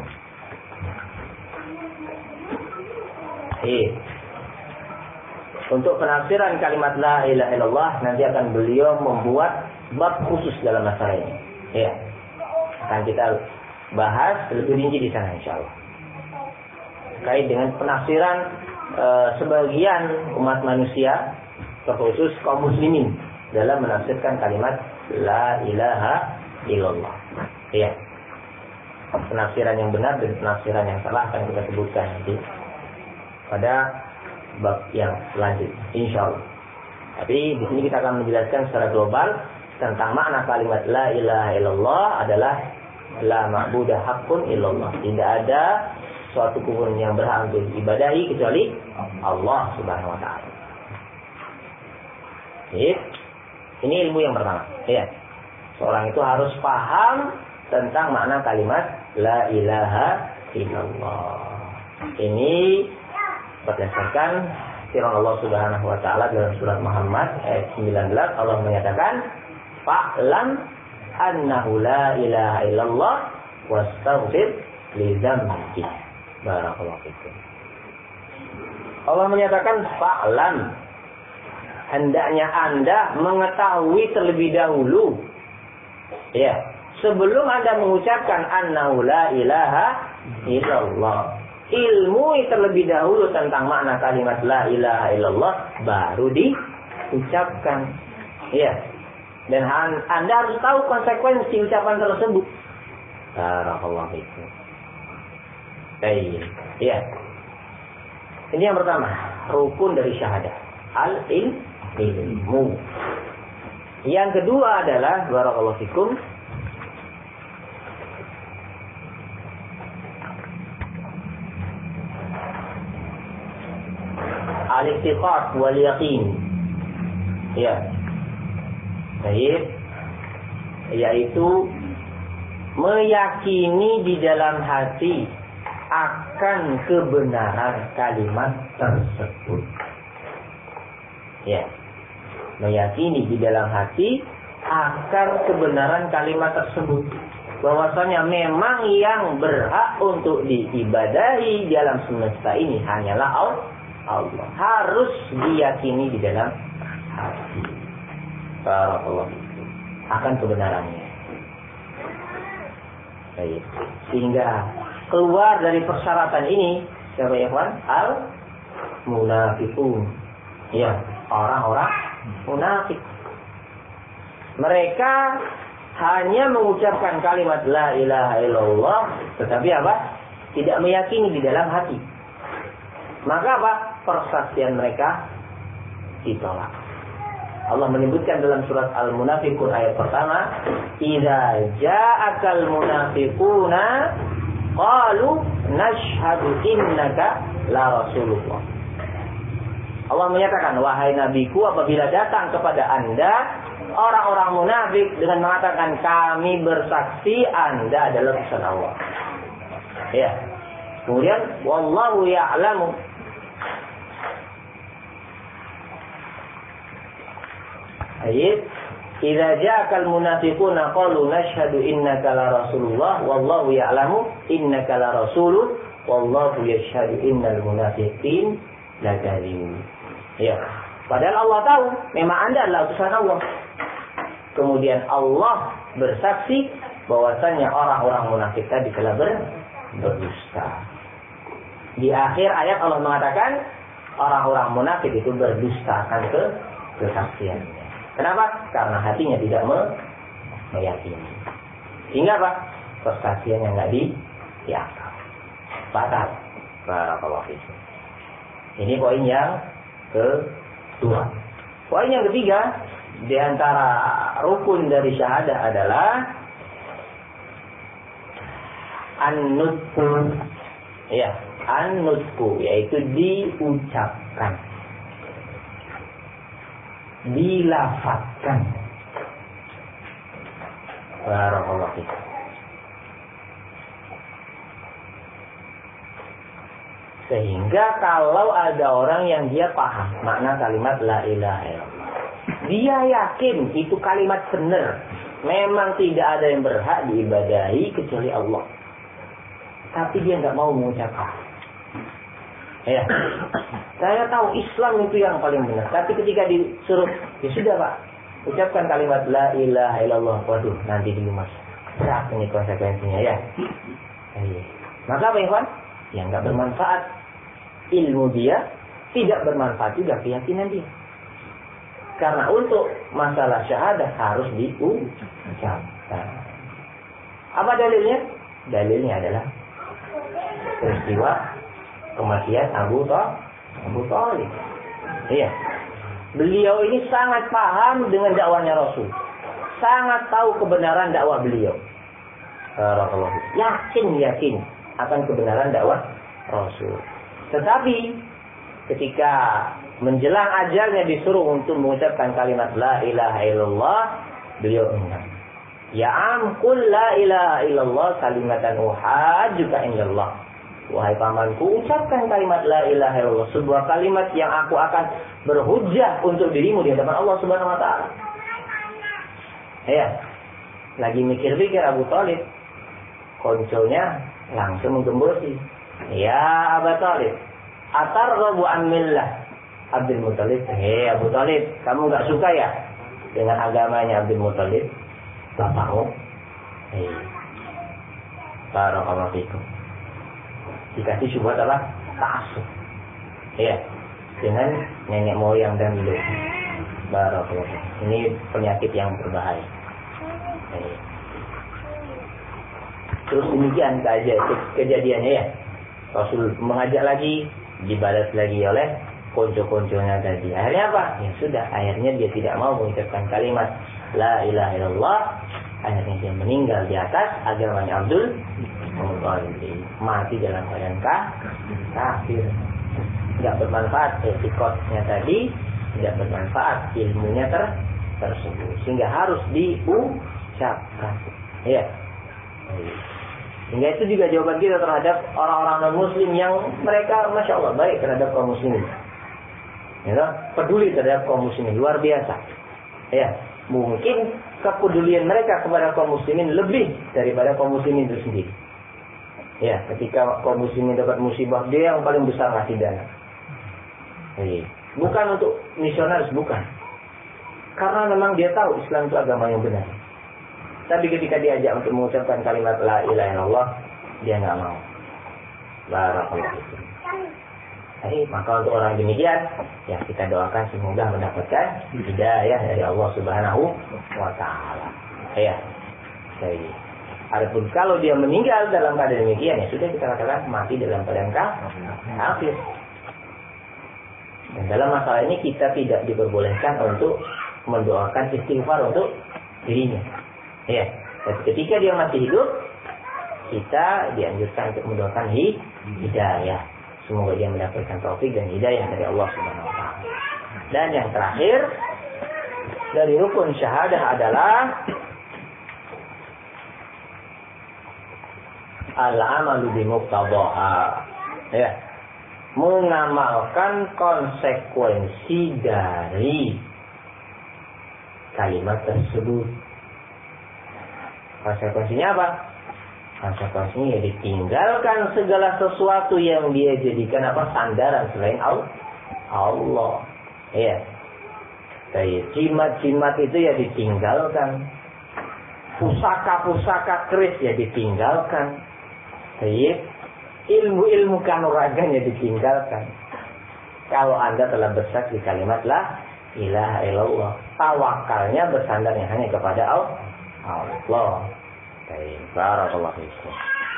Eh. Untuk penafsiran kalimat la ilaha illallah nanti akan beliau membuat bab khusus dalam masalah ini. Ya. Akan kita bahas lebih rinci di sana insyaallah. Terkait dengan penafsiran e, sebagian umat manusia, terkhusus kaum muslimin dalam menafsirkan kalimat la ilaha illallah. Iya. Penafsiran yang benar dan penafsiran yang salah akan kita sebutkan nanti pada bab yang selanjutnya, insyaallah. Tapi di sini kita akan menjelaskan secara global tentang makna kalimat la ilaha illallah adalah la ma'budah haqqun illallah. Tidak ada suatu pun yang berhak untuk diibadahi kecuali Allah Subhanahu wa Ta'ala. Ini ilmu yang pertama. Ya. Seorang itu harus paham tentang makna kalimat la ilaha illallah. Ini berdasarkan firman Allah Subhanahu wa Ta'ala dalam surat Muhammad ayat sembilan belas, Allah menyatakan fa'lam annahu la ilaha illallah wastaghfir li dzambika. Barakallahu fikum. Allah menyatakan fa'lam, hendaknya Anda mengetahui terlebih dahulu, ya, sebelum Anda mengucapkan annahu la ilaha illallah. Ilmu terlebih dahulu tentang makna kalimat la ilaha illallah baru diucapkan. Ya. Dan Anda harus tahu konsekuensi ucapan tersebut. Barakallahu fikum. Baik. Ya. Ini yang pertama, rukun dari syahadah. Al-ilmu. Yang kedua adalah barakallahu fikum, al-i'tiqad wal yaqin. Ya. Baik. Yaitu meyakini di dalam hati akan kebenaran kalimat tersebut. Ya, meyakini di dalam hati akan kebenaran kalimat tersebut, bahwasanya memang yang berhak untuk diibadahi dalam semesta ini hanyalah Allah. Harus diyakini di dalam hati. Barakallahu akan kebenarannya. Baik. Sehingga keluar dari persyaratan ini siapa ya kawan? Al munafiqun. Ya, orang-orang munafik. Mereka hanya mengucapkan kalimat la ilaha illallah, tetapi apa? Tidak meyakini di dalam hati. Maka apa? Persaksian mereka ditolak. Allah menyebutkan dalam surat Al-Munafiqun ayat pertama, "Idza ja'akal munafiquna qalu nashhadu innaka la rasulullah." Allah menyatakan, wahai nabiku, apabila datang kepada Anda orang-orang munafik dengan mengatakan kami bersaksi Anda adalah utusan Allah. Ya. Kemudian wallahu ya'lamu. Ayat, "Idza ja'akal munafiquna qalu nashhadu innaka la rasulullah wallahu ya'lamu innaka la rasuluh wallahu yashhadu innal munafiqin lakadzibun." Ya. Padahal Allah tahu memang Anda adalah utusan Allah. Kemudian Allah bersaksi bahwasanya orang-orang munafik tadi telah ber, berdusta. Di akhir ayat Allah mengatakan orang-orang munafik itu berdusta akan ke kesaksiannya. Kenapa? Karena hatinya tidak me, meyakini. Sehingga apa? Persaksiannya nggak diakal. Batal. Barakallahu fiikum. Ini poin yang kedua. Poin yang ketiga, di antara rukun dari syahadah adalah an-nutqu. Ya, an-nutqu yaitu diucapkan, dilafazkan. Barakallahu fiikum. Sehingga kalau ada orang yang dia paham makna kalimat la ilaha illallah, dia yakin itu kalimat benar, memang tidak ada yang berhak diibadahi kecuali Allah, tapi dia nggak mau mengucapkan. Ya, saya tahu Islam itu yang paling benar, tapi ketika disuruh, ya sudah Pak, ucapkan kalimat la ilaha illallah, waduh nanti di rumah berat ini konsekuensinya ya. Ya. Maka apa Ikhwan? Yang nggak bermanfaat ilmu dia, tidak bermanfaat juga keyakinan dia. Karena untuk masalah syahadah harus diucapkan. Apa dalilnya? Dalilnya adalah peristiwa kematian Abu Thalib. Iya. Beliau ini sangat paham dengan dakwahnya Rasul. Sangat tahu kebenaran dakwah beliau. Yakin yakin akan kebenaran dakwah Rasul. Tetapi ketika menjelang ajalnya disuruh untuk mengucapkan kalimat la ilaha illallah, beliau enggan. Ya am qul la ilaha illallah kalimatan uhajjuka indallah. Wahai pamanku, ucapkan kalimat la ilaha illallah, sebuah kalimat yang aku akan berhujjah untuk dirimu di hadapan Allah Subhanahu wa taala. Ya. Lagi mikir-mikir Abu Thalib, konconya langsung menggembosi. Ya Abu Thalib, atarghabu an millah Abdul Muthalib. Hei Abu Thalib, kamu enggak suka ya dengan agamanya Abdul Muthalib, bapakmu? Hei. Barakallahu fikum. Dikasih syubhat apa? Ta'assub. Ya, dengan nenek moyang dan dulu. Barakallahu fikum. Ini penyakit yang berbahaya. Hei. Terus demikian kejadiannya ya. Rasul mengajak lagi, dibalas lagi oleh konco-konconya tadi. Akhirnya apa? Ya sudah, akhirnya dia tidak mau mengucapkan kalimat la ilaha illallah. Akhirnya dia meninggal di atas agamanya Abdul Muthalib. Mati dalam keadaan kafir. Tidak bermanfaat etikotnya tadi, tidak bermanfaat ilmunya ter tersebut. Sehingga harus diucapkan. Ya. Hingga itu juga jawaban kita terhadap orang-orang non-muslim yang mereka Masya Allah baik terhadap kaum muslimin. Ya, peduli terhadap kaum muslimin. Luar biasa. Ya, mungkin kepedulian mereka kepada kaum muslimin lebih daripada kaum muslimin itu sendiri. Ya, ketika kaum muslimin dapat musibah, dia yang paling besar ngasih dana. Ya, bukan untuk misionaris, bukan. Karena memang dia tahu Islam itu agama yang benar. Tapi ketika diajak untuk mengucapkan kalimat la ilaha illallah, dia nggak mau. Barakallahu fikum. Jadi maka untuk orang demikian, ya kita doakan semoga mendapatkan hidayah dari Allah Subhanahu wa taala. Ya. Jadi, adapun kalau dia meninggal dalam keadaan demikian, ya sudah kita katakan mati dalam keadaan kafir. Dan dalam masalah ini kita tidak diperbolehkan untuk mendoakan istighfar untuk dirinya. Ya, dan ketika dia masih hidup, kita dianjurkan untuk mendoakan hidayah. Semoga dia mendapatkan taufik dan hidayah dari Allah Subhanahu wa taala. Dan yang terakhir dari rukun syahadah adalah al-amalu bi muqtadaha. Ya. Mengamalkan konsekuensi dari kalimat tersebut. Konsekuensinya apa? Konsekuensinya ya ditinggalkan segala sesuatu yang dia jadikan apa sandaran selain Allah. Ya. Kayak jimat-jimat itu ya ditinggalkan. Pusaka-pusaka keris ya ditinggalkan. Kayak ilmu-ilmu kanuragan ya ditinggalkan. Kalau Anda telah bersaksi kalimat la ilaha illallah, tawakalnya bersandarnya hanya kepada Allah. Allah. Baik, barakallahu fikum.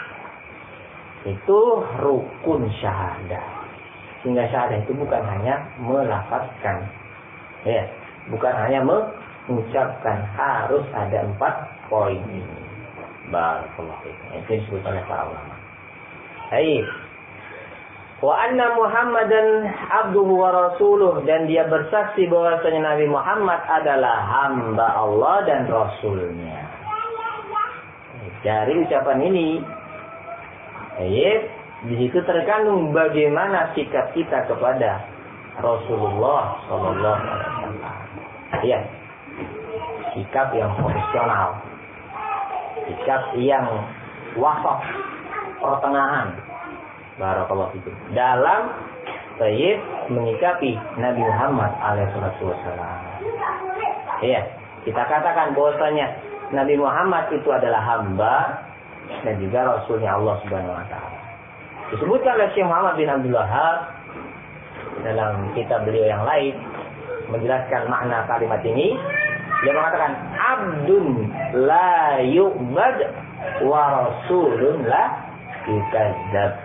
Itu rukun syahadah. Sehingga syahadah itu bukan hanya melafazkan, ya, bukan hanya mengucapkan, harus ada empat poin ini. Barakallahu fikum. Itu disebut oleh para ulama. Baik. Wa anna Muhammadan abduhu wa rasuluh, dan dia bersaksi bahwasanya Nabi Muhammad adalah hamba Allah dan Rasulnya. Dari ucapan ini, ayat di situ terkandung bagaimana sikap kita kepada Rasulullah Sallallahu Alaihi Wasallam. Ya, sikap yang profesional, sikap yang wasat, pertengahan. Barakallahu fikum. Dalam ayat menyikapi Nabi Muhammad Alaihi Wasallam. Ya, kita katakan bahwasanya Nabi Muhammad itu adalah hamba dan juga Rasulnya Allah Subhanahu Wa Taala. Disebutkan oleh Syekh Muhammad bin Abdul Wahhab dalam kitab beliau yang lain menjelaskan makna kalimat ini. Dia mengatakan abdun la yu'bad wa rasulun la yukadzab.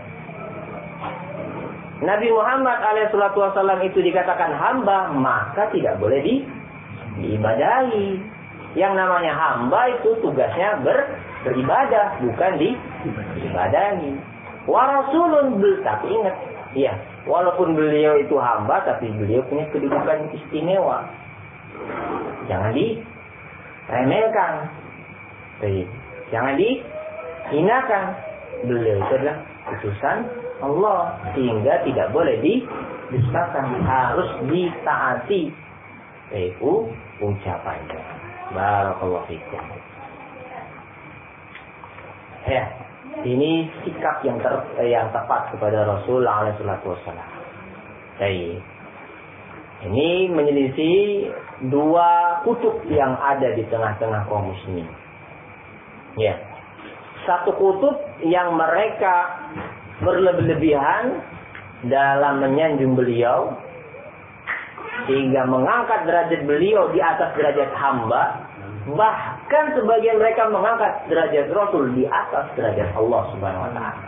Nabi Muhammad alaihi wasallam itu dikatakan hamba, maka tidak boleh di, diibadahi. Yang namanya hamba itu tugasnya ber, beribadah, bukan di, diibadahi. Wa rasulun, tapi ingat, ya, walaupun beliau itu hamba, tapi beliau punya kedudukan istimewa. Jangan diremehkan, jangan dihinakan. Beliau itu adalah utusan Allah, sehingga tidak boleh didustakan, harus ditaati. Itu ucapannya. Barakallahu fikum. Ya, ini sikap yang ter, yang tepat kepada Rasulullah alaihi wasallam. Baik. Ini menyelisih dua kutub yang ada di tengah-tengah kaum muslimin. Ya. Satu kutub yang mereka berlebihan dalam menyanjung beliau sehingga mengangkat derajat beliau di atas derajat hamba, bahkan sebagian mereka mengangkat derajat Rasul di atas derajat Allah Subhanahu wa taala.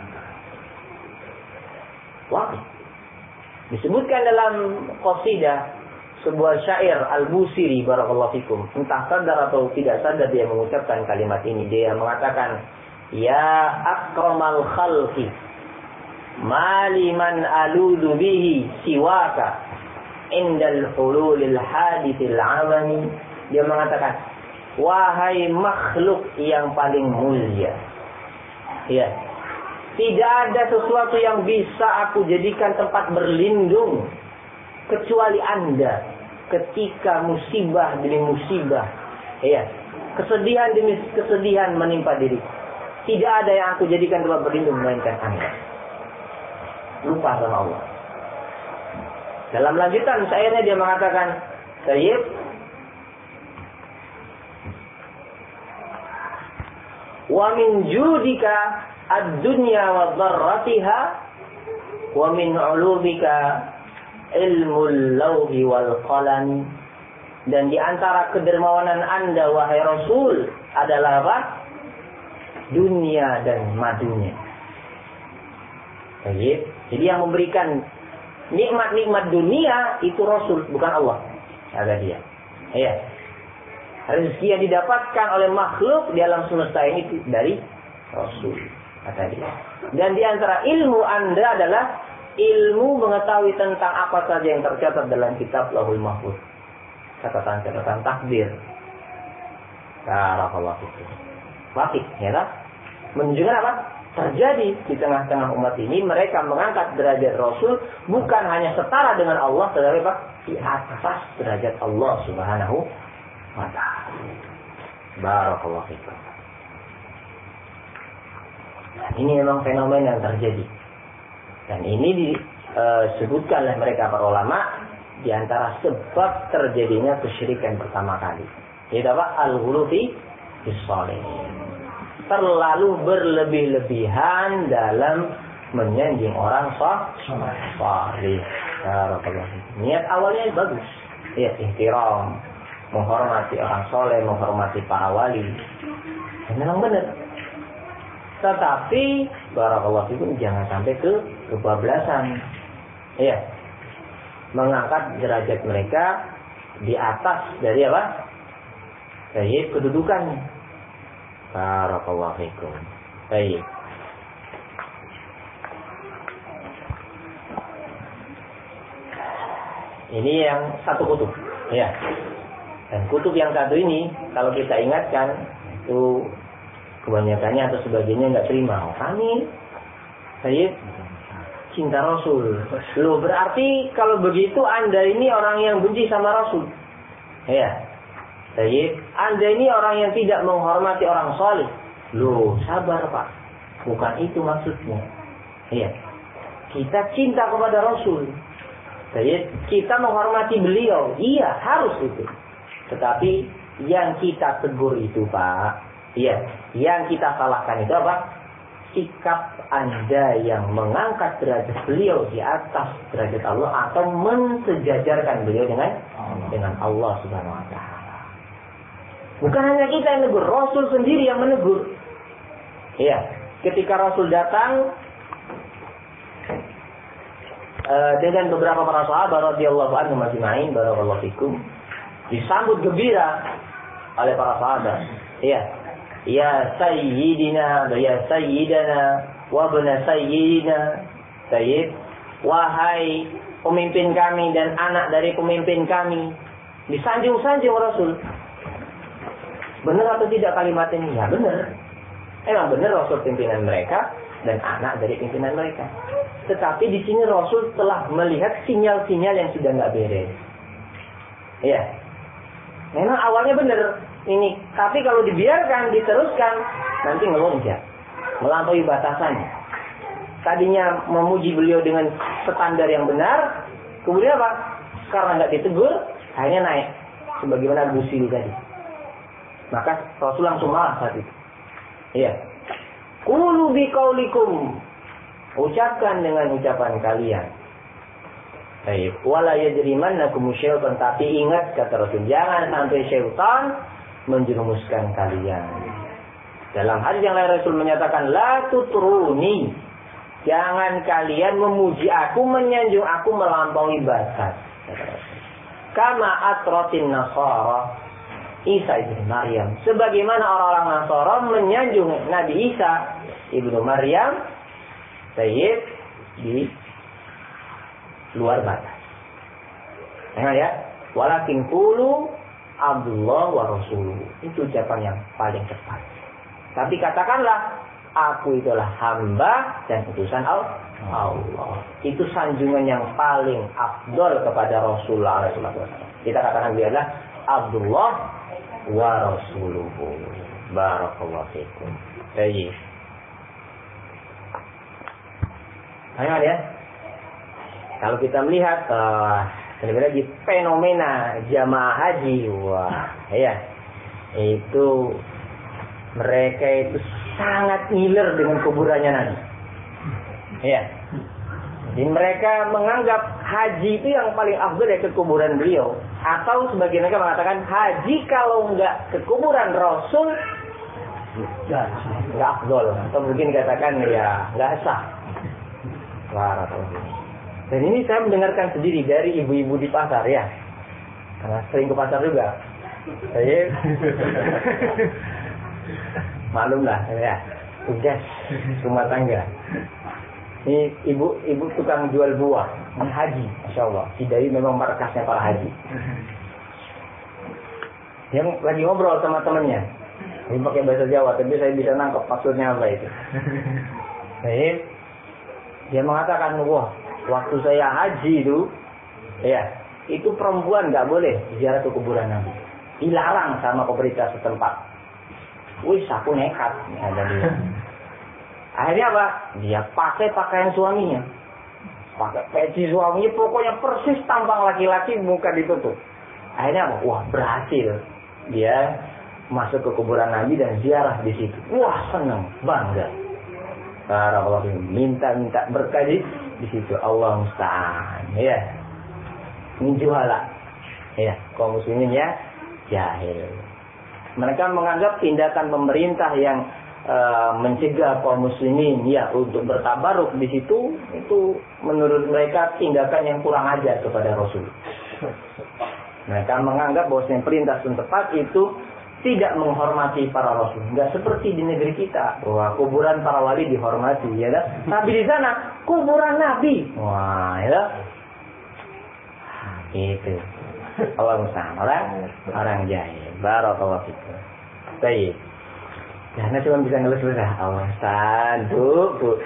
Wah. Disebutkan dalam qasidah sebuah syair Al-Busiri barakallahu fikum, entah sadar atau tidak sadar dia mengucapkan kalimat ini. Dia mengatakan, ya akramal khalqi maliman aludu bihi siwaka indal hululil hadithil amani. Dia mengatakan, wahai makhluk yang paling mulia, Ya. Tidak ada sesuatu yang bisa aku jadikan tempat berlindung kecuali Anda ketika musibah demi musibah. Ya. Kesedihan demi kesedihan menimpa diri. Tidak ada yang aku jadikan tempat berlindung melainkan Anda. Lupa sama Allah. Dalam lanjutan syairnya dia mengatakan, Sayyid, wa min judika ad-dunya wa dharratiha wa min ulumika ilmul lawhi wal qalam. Dan di antara kedermawanan Anda wahai Rasul adalah apa? Dunia dan madunya. Baik. Jadi yang memberikan nikmat-nikmat dunia itu Rasul, bukan Allah. Ada dia. Iya. Rezeki yang didapatkan oleh makhluk di alam semesta ini dari Rasul, kata dia. Dan di antara ilmu Anda adalah ilmu mengetahui tentang apa saja yang tercatat dalam kitab Lauhul Mahfuz. Catatan-catatan takdir. Barakallahu fikum. Wafik, ya kan? Menunjukkan apa? Terjadi di tengah-tengah umat ini, mereka mengangkat derajat Rasul bukan hanya setara dengan Allah, tetapi apa? Di atas derajat Allah Subhanahu wa ta'ala. Barakallahu fikum. Dan ini memang fenomena yang terjadi. Dan ini disebutkan oleh mereka para ulama di antara sebab terjadinya kesyirikan pertama kali. Yaitu apa? Al-ghulu fi bis-shalihin. Terlalu berlebih-lebihan dalam menyanjung orang salih. Niat awalnya bagus. Ya, ihtiram, menghormati orang soleh, menghormati para wali. Dan memang benar. Tetapi barakallahu fikum jangan sampai ke kebablasan. Ya. Mengangkat derajat mereka di atas dari apa? Dari kedudukannya. Barakallahu fikum. Baik. Ini yang satu kutub, ya. Dan kutub yang satu ini, kalau kita ingatkan, itu kebanyakannya atau sebagiannya nggak terima. Oh, kami, saya cinta Rasul. Loh, berarti kalau begitu Anda ini orang yang benci sama Rasul. Ya. Saya, Anda ini orang yang tidak menghormati orang saleh. Loh, sabar Pak. Bukan itu maksudnya. Ya. Kita cinta kepada Rasul. Saya, kita menghormati beliau. Iya, harus itu. Tetapi yang kita tegur itu Pak, iya, yang kita salahkan itu apa? Sikap Anda yang mengangkat derajat beliau di atas derajat Allah atau mensejajarkan beliau dengan Allah. dengan Allah Subhanahu wa taala. Bukan hanya kita yang menegur, Rasul sendiri yang menegur. Iya, ketika Rasul datang uh, dengan beberapa para sahabat radhiyallahu anhum ajma'in, barakallahu fikum, disambut gembira oleh para sahabat. Iya. Ya sayyidina, ya sayyidana, wa bana sayyidina. Sayyid, wahai pemimpin kami dan anak dari pemimpin kami. Disanjung-sanjung Rasul. Benar atau tidak kalimat ini? Ya benar. Emang benar Rasul pimpinan mereka dan anak dari pimpinan mereka. Tetapi di sini Rasul telah melihat sinyal-sinyal yang sudah nggak beres. Iya. Memang awalnya benar ini, tapi kalau dibiarkan, diteruskan, nanti ngelonjak, melampaui batasannya. Tadinya memuji beliau dengan standar yang benar, kemudian apa? Karena nggak ditegur, akhirnya naik, sebagaimana Busiri tadi. Maka Rasul langsung marah saat itu. Iya. Qulu biqaulikum, ucapkan dengan ucapan kalian. Baik, wala yajrimannakum syaitan, tapi ingat kata Rasul, jangan sampai syaitan menjerumuskan kalian. Dalam hadis yang lain Rasul menyatakan, la tutruni, jangan kalian memuji aku, menyanjung aku melampaui batas. Kama atratin nasara Isa ibnu Maryam, sebagaimana orang-orang Nasara menyanjung Nabi Isa ibnu Maryam, sayyid di luar batas. Nah ya, walakin qulu Abdullah wa Rasuluh. Itu ucapan yang paling tepat. Tapi katakanlah aku itulah hamba dan utusan Allah. Itu sanjungan yang paling afdol kepada Rasulullah shallallahu alaihi wasallam. Kita katakan dia adalah Abdullah wa Rasuluhu. Barakallahu fikum. Baik. Ayo ya. Kalau kita melihat uh, lagi fenomena jamaah haji, wah, ya, itu mereka itu sangat ngiler dengan kuburannya Nabi. Ya. Jadi mereka menganggap haji itu yang paling afdal ya ke kuburan beliau. Atau sebagian mereka mengatakan haji kalau enggak ke kuburan Rasul enggak afdal. Atau mungkin dikatakan ya enggak sah. Wah, dan ini saya mendengarkan sendiri dari ibu-ibu di pasar ya. Karena sering ke pasar juga. Saya maklumlah ya. Tugas rumah tangga. Ini ibu ibu tukang jual buah, ini haji, masya Allah. Sidai memang markasnya para haji. Dia lagi ngobrol sama temannya, ini pakai bahasa Jawa, tapi saya bisa nangkep maksudnya apa itu. Baik, dia mengatakan, wah, waktu saya haji itu, ya, itu perempuan nggak boleh ziarah ke kuburan Nabi, dilarang sama pemerintah setempat. Wih, aku nekat, ada dia. Akhirnya apa? Dia pakai pakaian suaminya. Pakai peci suaminya, pokoknya persis tampang laki-laki, muka ditutup. Akhirnya apa? Wah, berhasil. Dia masuk ke kuburan Nabi dan ziarah di situ. Wah, senang, bangga. Para Allah minta-minta berkah di situ. Allah musta'an. Ya. Ini juhala. Ya, kaum muslimin ya jahil. Mereka menganggap tindakan pemerintah yang Uh, mencegah kaum muslimin ya untuk bertabaruk di situ, itu menurut mereka tindakan yang kurang ajar kepada Rasul. Mereka menganggap bahwa perintah setempat itu tidak menghormati para Rasul. Enggak seperti di negeri kita, wah, kuburan para wali dihormati, ya kan? Tapi di sana kuburan Nabi, wah, ya, itu Allah musta'an, orang orang jahil. Barakallahu fikum. Baik. Karena cuma bisa ngelus-ngelus lah, awasan, bu, bu.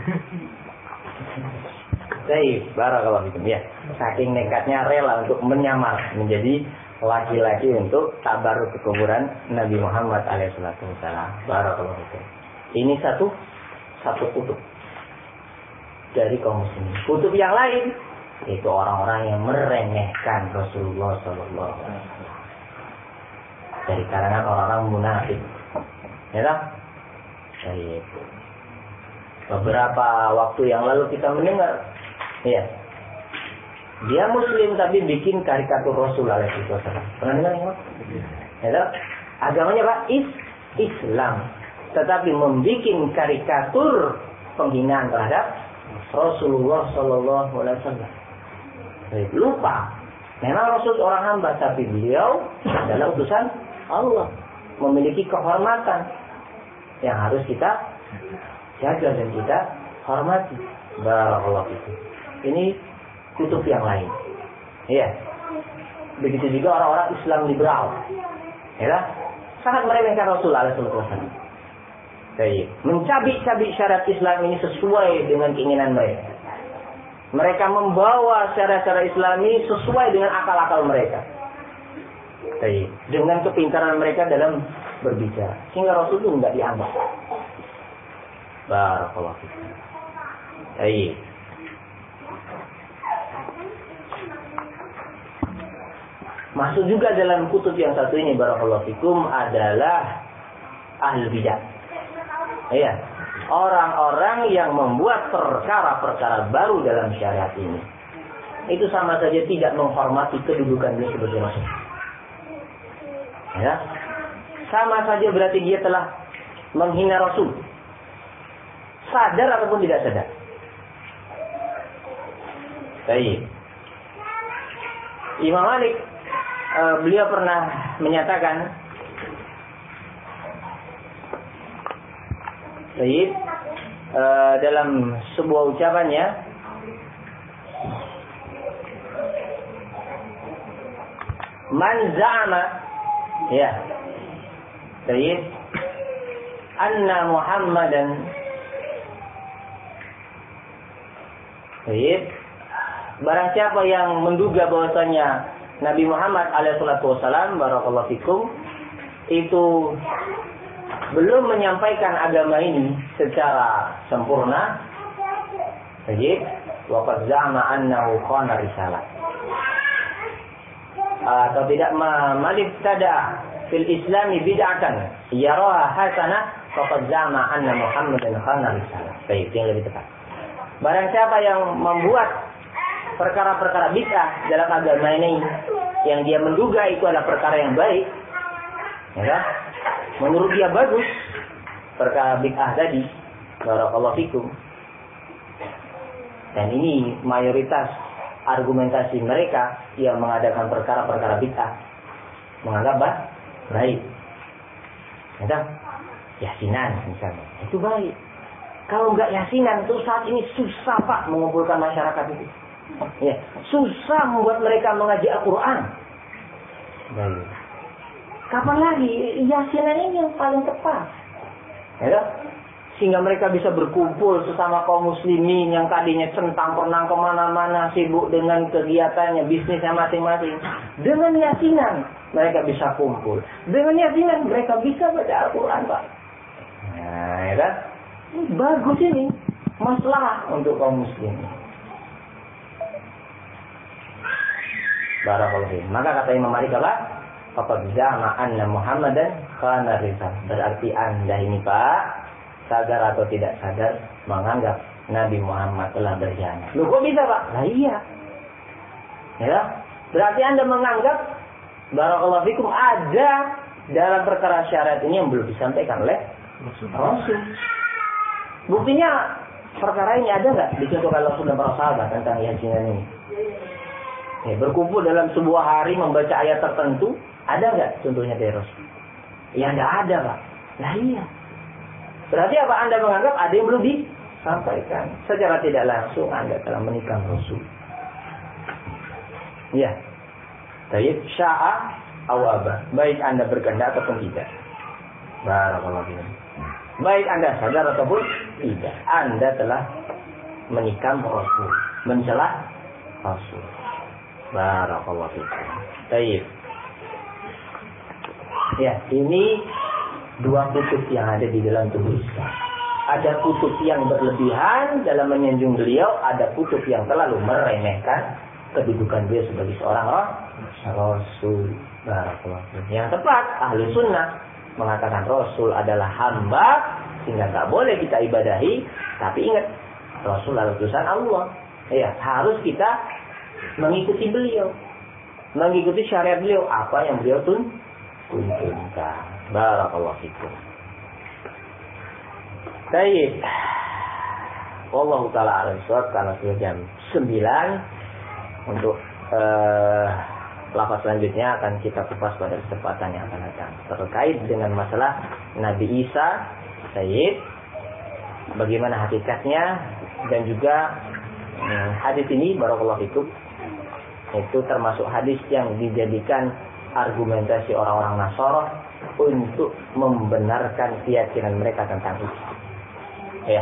Baik, barakallahu fikum ya. Saking nekatnya rela untuk menyamar menjadi laki-laki untuk tabaruk ke kuburan Nabi Muhammad alaihi wasallam. Barakallahu fikum. Ini satu satu kutub dari kaum muslimin. Kutub yang lain itu orang-orang yang meremehkan Rasulullah sallallahu alaihi wasallam. Dari kalangan orang-orang munafik. Ya tak? Baik. Beberapa waktu yang lalu kita mendengar, ya, dia Muslim tapi bikin karikatur Rasul alaihi wasallam. Pernah dengar nggak? Ya tak? Agamanya apa? Is Islam, tetapi membikin karikatur penghinaan terhadap Rasulullah Sallallahu Alaihi Wasallam. Lupa, memang Rasul seorang hamba, tapi beliau adalah utusan Allah, memiliki kehormatan yang harus kita jaga dan kita hormati. Barakallahu fikum. Ini kutub yang lain. Iya. Begitu juga orang-orang Islam liberal. Ya, sangat meremehkan Rasulullah sallallahu alaihi wasallam. Baik, mencabik-cabik syariat Islam ini sesuai dengan keinginan mereka. Mereka membawa syariat-syariat Islami sesuai dengan akal-akal mereka. Baik, dengan kepintaran mereka dalam berbicara, sehingga Rasul itu tidak dianggap. Barakallahu fikum. Baik. Masuk juga dalam kutub yang satu ini, barakallahu fikum, adalah ahli bidah. Iya, orang-orang yang membuat perkara-perkara baru dalam syariat ini. Itu sama saja tidak menghormati kedudukan dia sebagai Rasul. Ya. Sama saja berarti dia telah menghina Rasul. Sadar ataupun tidak sadar. Baik. Imam Malik, uh, beliau pernah menyatakan, baik, uh, dalam sebuah ucapannya, man za'ama, ya, baik, anna Muhammadan Baik. Barang siapa yang menduga bahwasanya Nabi Muhammad alaihi salatu wasallam barakallahu fikum itu belum menyampaikan agama ini secara sempurna, baik, waqad za'ama annahu khana risalah. Atau tidak maliftada fil islami bid'atan yaraha hasanah faqad za'ama anna Muhammadan khana risalah. Baik, yang lebih tepat. Barang siapa yang membuat perkara-perkara bid'ah dalam agama ini yang dia menduga itu adalah perkara yang baik, ya, menurut dia bagus perkara bid'ah tadi, barakallahu fikum. Dan ini mayoritas argumentasi mereka yang mengadakan perkara-perkara bid'ah menganggap bah, baik. Ya, yasinan misalnya itu baik. Kalau enggak yasinan itu saat ini susah Pak mengumpulkan masyarakat itu. Ya, susah membuat mereka mengaji Al-Quran. Baik. Kapan lagi yasinan ini yang paling tepat? Ya, sehingga mereka bisa berkumpul sesama kaum muslimin yang tadinya centang perenang kemana-mana, sibuk dengan kegiatannya, bisnisnya masing-masing. Dengan yasinan mereka bisa kumpul. Dengan yasinan mereka bisa baca Al-Quran Pak. Nah, ya kan? Ini bagus ini, masalah untuk kaum muslimin. Barakallahu fiik. Maka kata Imam Malik apa? Faqad za'ama anna Muhammadan khana risalah. Berarti Anda ini Pak, sadar atau tidak sadar menganggap Nabi Muhammad telah berkhianat. Loh kok bisa Pak? Lah iya. Ya. Berarti Anda menganggap barakallahu fikum ada dalam perkara syariat ini yang belum disampaikan oleh Rasul. Buktinya perkara ini ada nggak dicontohkan Rasul dan para sahabat tentang yasinan ini? Ya, berkumpul dalam sebuah hari membaca ayat tertentu, ada nggak contohnya dari Rasul? Ya nggak ada Pak. Nah iya. Berarti apa Anda menganggap ada yang belum disampaikan? Secara tidak langsung Anda telah menikam Rasul. Ya. Baik sya'a awaba. Baik Anda berkehendak ataupun tidak. Barakallahu fiikum. Baik Anda sadar ataupun tidak, Anda telah menikam Rasul, mencela Rasul. Barakallahu fiikum. Baik. Ya, ini dua kutub yang ada di dalam tubuh Islam. Ada kutub yang berlebihan dalam menyanjung beliau, ada kutub yang terlalu meremehkan kedudukan beliau sebagai seorang Rasul. Barakallahu fiikum. Yang tepat, ahli sunnah mengatakan Rasul adalah hamba sehingga nggak boleh kita ibadahi, tapi ingat Rasul adalah utusan Allah. Ya, harus kita mengikuti beliau, mengikuti syariat beliau, apa yang beliau tun tuntunkan. Barakallahu fikum. Baik. Wallahu taala alam shawab, karena sudah jam sembilan untuk uh, lafaz selanjutnya akan kita kupas pada kesempatan yang akan datang terkait dengan masalah Nabi Isa, Sayyid, bagaimana hakikatnya, dan juga hmm, hadis ini barakallahu fikum itu termasuk hadis yang dijadikan argumentasi orang-orang Nasara untuk membenarkan keyakinan mereka tentang itu. Ya.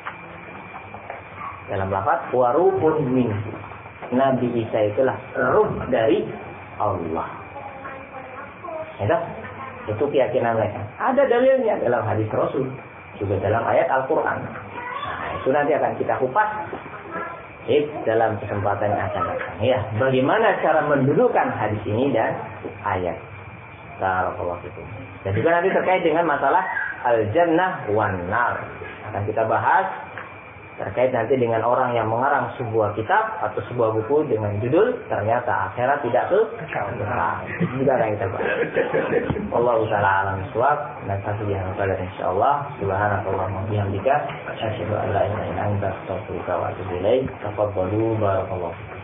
Dalam lafaz waruhun min, Nabi Isa itulah ruh dari Allah. Ya, itu keyakinan mereka. Ada dalilnya dalam hadis Rasul, juga dalam ayat Al-Quran. Nah, itu nanti akan kita kupas eh, dalam kesempatan yang akan datang. Ya, bagaimana cara mendudukan hadis ini dan ayat. Barakallahu fikum. Dan juga nanti terkait dengan masalah al-jannah wan nar. Akan kita bahas terkait nanti dengan orang yang mengarang sebuah kitab atau sebuah buku dengan judul ternyata akhirat tidak kekal. Itu juga akan kita bahas. Wallahu ta'ala a'lam bishawab. Naktafi bihadzal insyaallah. Subhanakallahumma wa bihamdika asyhadu an la ilaha illa anta astaghfiruka wa atubu ilaik. Tafadhalu barakallahu.